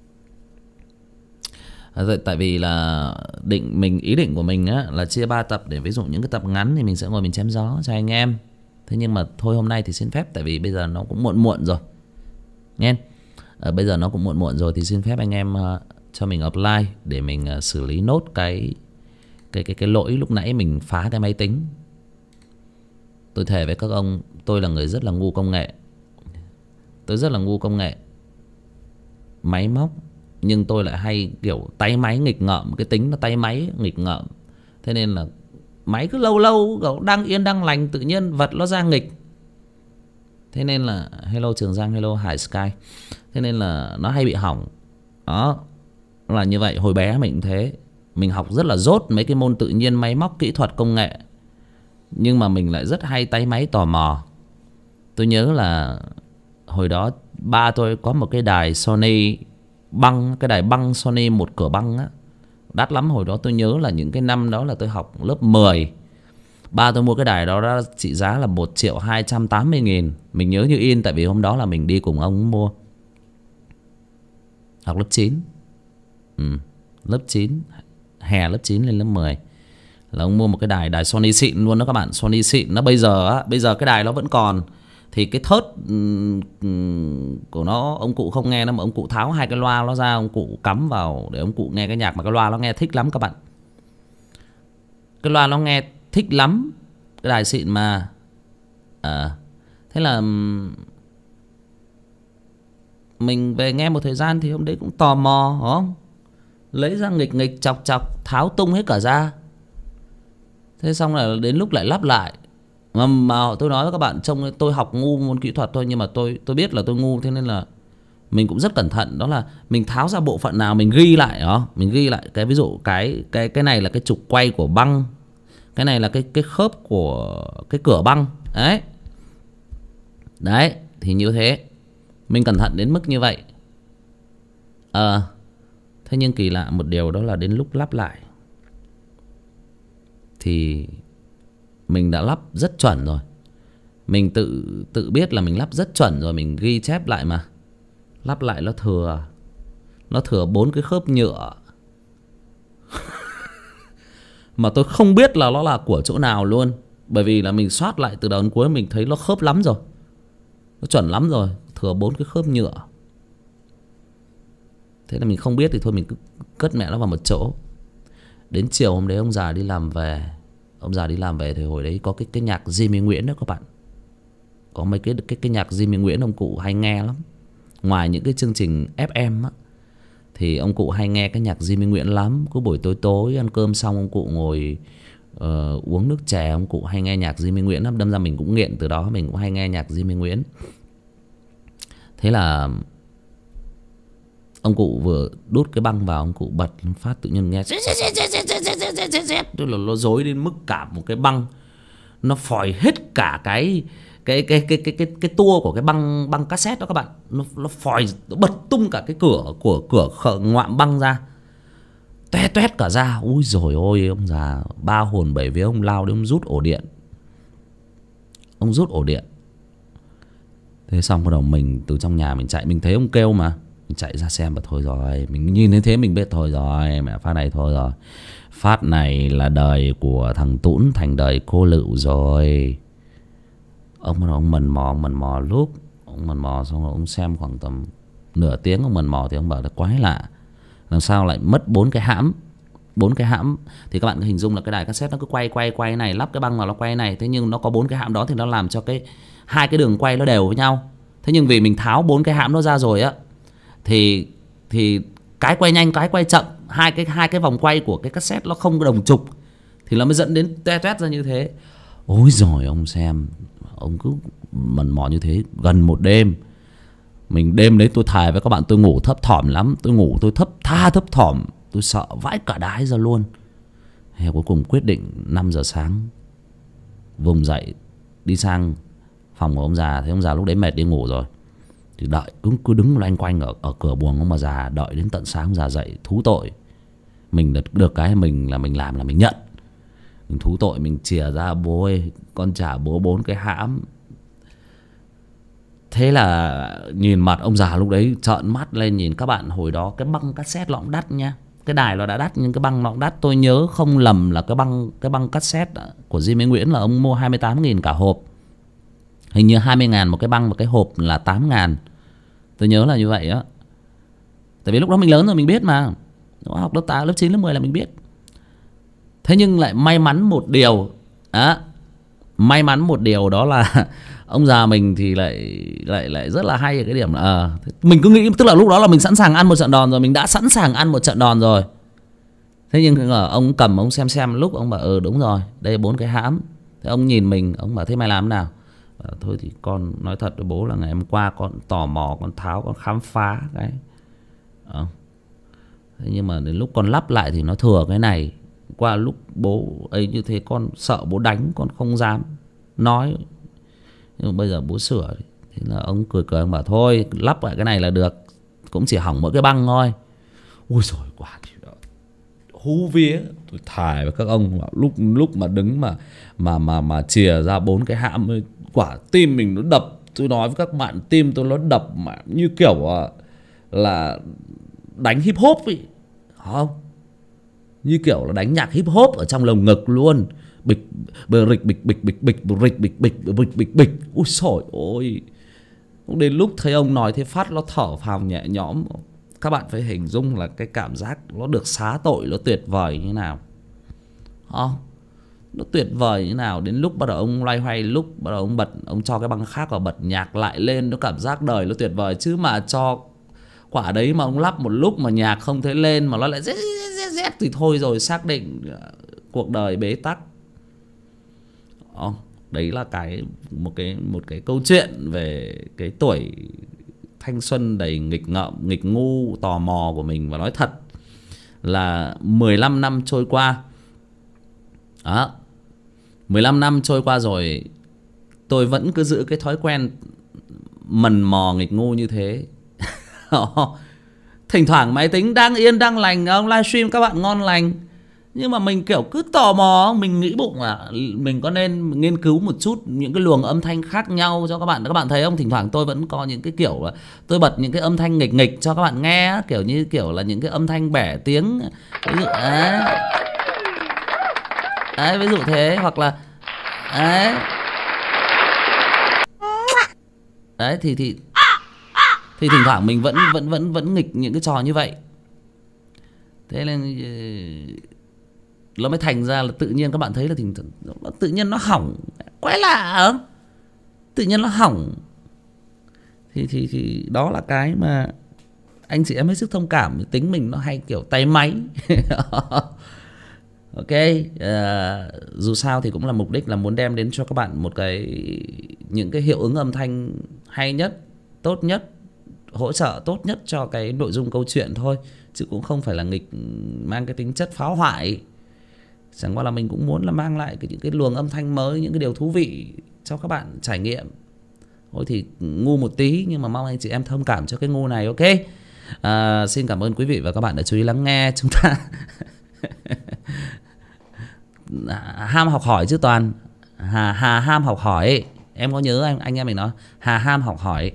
Tại vì là ý định của mình á là chia 3 tập, để ví dụ những cái tập ngắn thì mình sẽ ngồi mình chém gió cho anh em. Thế nhưng mà thôi hôm nay thì xin phép, tại vì bây giờ nó cũng muộn rồi nghe. Bây giờ nó cũng muộn rồi thì xin phép anh em cho mình apply để mình xử lý nốt cái lỗi lúc nãy mình phá cái máy tính. Tôi thề với các ông, tôi là người rất là ngu công nghệ. Tôi rất là ngu công nghệ máy móc, nhưng tôi lại hay kiểu tay máy nghịch ngợm. Cái tính là tay máy nghịch ngợm, thế nên là máy cứ lâu đang yên đang lành tự nhiên vật nó ra nghịch. Thế nên là hello Trường Giang, hello Hải Sky. Thế nên là nó hay bị hỏng. Đó là như vậy. Hồi bé mình cũng thế, mình học rất là dốt mấy cái môn tự nhiên, máy móc, kỹ thuật, công nghệ, nhưng mà mình lại rất hay tay máy tò mò. Tôi nhớ là hồi đó ba tôi có một cái đài Sony băng, cái đài băng Sony một cửa băng á, đắt lắm. Hồi đó tôi nhớ là những cái năm đó là tôi học lớp 10. Ba tôi mua cái đài đó đã trị giá là 1.280.000. Mình nhớ như in, tại vì hôm đó là mình đi cùng ông mua. Học lớp 9. Lớp 9, hè lớp 9 lên lớp 10 là ông mua một cái đài Sony xịn luôn đó các bạn. Sony xịn. Nó bây giờ cái đài nó vẫn còn. Thì cái thớt của nó ông cụ không nghe nó, mà ông cụ tháo 2 cái loa nó ra, ông cụ cắm vào để ông cụ nghe cái nhạc. Mà cái loa nó nghe thích lắm các bạn. Cái loa nó nghe thích lắm, cái đài xịn mà. Thế là mình về nghe một thời gian thì hôm đấy cũng tò mò, đúng không? Lấy ra nghịch chọc tháo tung hết cả ra. Thế xong là đến lúc lại lắp lại. Mà tôi nói với các bạn, trông tôi học ngu môn kỹ thuật thôi, nhưng mà tôi biết là tôi ngu, thế nên là mình cũng rất cẩn thận. Đó là mình tháo ra bộ phận nào mình ghi lại đó. Mình ghi lại cái ví dụ cái này là cái trục quay của băng, cái này là cái khớp của cái cửa băng. Đấy thì như thế, mình cẩn thận đến mức như vậy. Thế nhưng kỳ lạ một điều đó là đến lúc lắp lại thì mình đã lắp rất chuẩn rồi. Mình tự biết là mình lắp rất chuẩn rồi, mình ghi chép lại mà. Lắp lại nó thừa 4 cái khớp nhựa mà tôi không biết là nó là của chỗ nào luôn. Bởi vì là mình soát lại từ đầu đến cuối mình thấy nó khớp lắm rồi, nó chuẩn lắm rồi, thừa 4 cái khớp nhựa. Thế là mình không biết thì thôi mình cứ cất mẹ nó vào một chỗ. Đến chiều hôm đấy ông già đi làm về. Ông già đi làm về thì hồi đấy có cái nhạc Jimmy Nguyễn đó các bạn. Có mấy cái nhạc Jimmy Nguyễn ông cụ hay nghe lắm. Ngoài những cái chương trình FM á, thì ông cụ hay nghe cái nhạc Jimmy Nguyễn lắm. Cứ buổi tối tối ăn cơm xong ông cụ ngồi uống nước chè, ông cụ hay nghe nhạc Jimmy Nguyễn lắm. Đâm ra mình cũng nghiện từ đó, mình cũng hay nghe nhạc Jimmy Nguyễn. Thế là ông cụ vừa đút cái băng vào, ông cụ bật phát tự nhiên nghe nó rối đến mức cả một cái băng nó phòi hết cả cái tua của cái băng cassette đó các bạn. Nó phòi, nó bật tung cả cái cửa ngoạm băng ra, toét cả ra. Úi dồi ôi, ông già ba hồn bảy vía, ông lao đến ông rút ổ điện. Ông rút ổ điện. Thế xong bắt đầu mình từ trong nhà mình chạy, mình thấy ông kêu mà mình chạy ra xem và thôi rồi, mình nhìn thấy thế mình biết thôi rồi, mẹ phát này thôi rồi, phát này là đời của thằng Tũn thành đời cô Lựu rồi. Ông mần mò lúc ông mần mò xong rồi ông xem khoảng tầm nửa tiếng ông mần mò thì ông bảo là quái lạ, làm sao lại mất 4 cái hãm. 4 cái hãm thì các bạn cứ hình dung là cái đài cassette nó cứ quay này, lắp cái băng vào nó quay này. Thế nhưng nó có 4 cái hãm đó thì nó làm cho hai cái đường quay nó đều với nhau. Thế nhưng vì mình tháo 4 cái hãm nó ra rồi á, thì cái quay nhanh cái quay chậm, hai cái vòng quay của cái cassette nó không có đồng trục, thì nó mới dẫn đến toét ra như thế. Ôi giời, ông xem, ông cứ mần mò như thế gần một đêm. Mình đêm đấy tôi thề với các bạn, tôi ngủ thấp thỏm lắm. Tôi ngủ tôi thấp thỏm, tôi sợ vãi cả đái ra luôn. Thế cuối cùng quyết định 5 giờ sáng vùng dậy đi sang phòng của ông già. Thấy ông già lúc đấy mệt đi ngủ rồi thì đợi, cứ đứng loanh quanh ở cửa buồng ông bà già, đợi đến tận sáng ông già dậy thú tội. Mình được cái mình làm là mình nhận. Mình thú tội, mình chìa ra: bố ơi, con trả bố 4 cái hãm. Thế là nhìn mặt ông già lúc đấy trợn mắt lên. Nhìn các bạn, hồi đó cái băng cassette nó cũng đắt nha. Cái đài nó đã đắt nhưng cái băng nó cũng đắt. Tôi nhớ không lầm là cái băng cassette của Jimmy Nguyễn là ông mua 28.000 cả hộp. Hình như 20.000 một cái băng, một cái hộp là 8.000. Tôi nhớ là như vậy á. Tại vì lúc đó mình lớn rồi, mình biết mà. Học lớp 8, lớp 9, lớp 10 là mình biết. Thế nhưng lại may mắn một điều may mắn một điều đó là ông già mình thì lại rất là hay ở cái điểm là mình cứ nghĩ, tức là lúc đó là mình sẵn sàng ăn một trận đòn rồi, mình đã sẵn sàng ăn một trận đòn rồi. Thế nhưng ông cầm ông xem lúc ông bảo đúng rồi, đây 4 cái hãm. Thế ông nhìn mình, ông bảo thế mày làm thế nào? Thôi thì con nói thật với bố là ngày hôm qua con tò mò, con tháo, con khám phá cái. Thế nhưng mà đến lúc con lắp lại thì nó thừa cái này. Qua lúc bố ấy như thế con sợ bố đánh, con không dám nói. Nhưng mà bây giờ bố sửa. Thế là ông cười ông bảo thôi lắp lại cái này là được, cũng chỉ hỏng mỗi cái băng thôi. Ôi dồi, quả hú vía. Tôi thề với các ông, lúc mà đứng mà chìa ra 4 cái hãm, quả tim mình nó đập. Tôi nói với các bạn, tim tôi nó đập mà như kiểu là đánh hip hop ấy, không? Như kiểu là đánh nhạc hip hop ở trong lồng ngực luôn. Bịch bịch bịch bịch bịch bịch bịch bịch bịch bịch bịch. Ui xổi ôi. Đến lúc thấy ông nói thế phát nó thở phào nhẹ nhõm. Các bạn phải hình dung là cái cảm giác nó được xá tội, nó tuyệt vời như nào. Nó tuyệt vời như nào. Đến lúc bắt đầu ông loay hoay, lúc bắt đầu ông bật, ông cho cái băng khác vào, bật nhạc lại lên, nó cảm giác đời nó tuyệt vời. Chứ mà cho quả đấy mà ông lắp một lúc mà nhạc không thấy lên, mà nó lại rét thì thôi rồi, xác định cuộc đời bế tắc. Đấy là một cái câu chuyện về cái tuổi thanh xuân đầy nghịch ngợm, nghịch ngu, tò mò của mình. Và nói thật là 15 năm trôi qua. 15 năm trôi qua rồi, tôi vẫn cứ giữ cái thói quen mần mò nghịch ngu như thế. Thỉnh thoảng máy tính đang yên đang lành, ông livestream các bạn ngon lành, nhưng mà mình kiểu cứ tò mò, mình nghĩ bụng là mình có nên nghiên cứu một chút những cái luồng âm thanh khác nhau cho các bạn. Các bạn thấy không, thỉnh thoảng tôi vẫn có những cái kiểu là tôi bật những cái âm thanh nghịch nghịch cho các bạn nghe, kiểu như kiểu là những cái âm thanh bẻ tiếng, ví dụ đấy, ví dụ thế, hoặc là đấy thì thỉnh thoảng mình vẫn nghịch những cái trò như vậy. Thế nên nó mới thành ra là tự nhiên các bạn thấy là tự nhiên nó hỏng, quái lạ không? Tự nhiên nó hỏng. Thì đó là cái mà anh chị em hết sức thông cảm. Tính mình nó hay kiểu tay máy. Ok, dù sao thì cũng là mục đích là muốn đem đến cho các bạn một những cái hiệu ứng âm thanh hay nhất, tốt nhất, hỗ trợ tốt nhất cho cái nội dung câu chuyện thôi, chứ cũng không phải là nghịch mang cái tính chất phá hoại. Chẳng qua là mình cũng muốn là mang lại những cái luồng âm thanh mới, những cái điều thú vị cho các bạn trải nghiệm. Thôi thì ngu một tí, nhưng mà mong anh chị em thông cảm cho cái ngu này. Ok, xin cảm ơn quý vị và các bạn đã chú ý lắng nghe. Chúng ta ham học hỏi chứ Toàn. Hà ham học hỏi ấy. Em có nhớ anh em mình nói Hà ham học hỏi.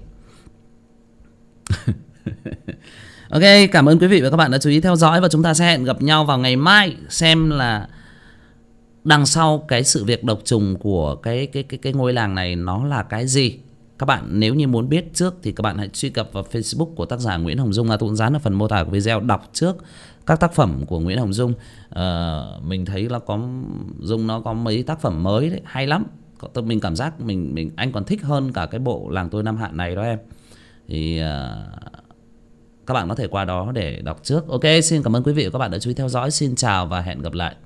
Ok, cảm ơn quý vị và các bạn đã chú ý theo dõi, và chúng ta sẽ hẹn gặp nhau vào ngày mai xem là đằng sau cái sự việc độc trùng của cái ngôi làng này nó là cái gì. Các bạn nếu như muốn biết trước thì các bạn hãy truy cập vào Facebook của tác giả Nguyễn Hồng Dung. Tôi cũng dán ở phần mô tả của video, đọc trước các tác phẩm của Nguyễn Hồng Dung. Mình thấy là Dung nó có mấy tác phẩm mới đấy, hay lắm. Mình cảm giác anh còn thích hơn cả cái bộ Làng Tôi Năm Hạn này đó em. Thì các bạn có thể qua đó để đọc trước. Ok, xin cảm ơn quý vị và các bạn đã chú ý theo dõi. Xin chào và hẹn gặp lại.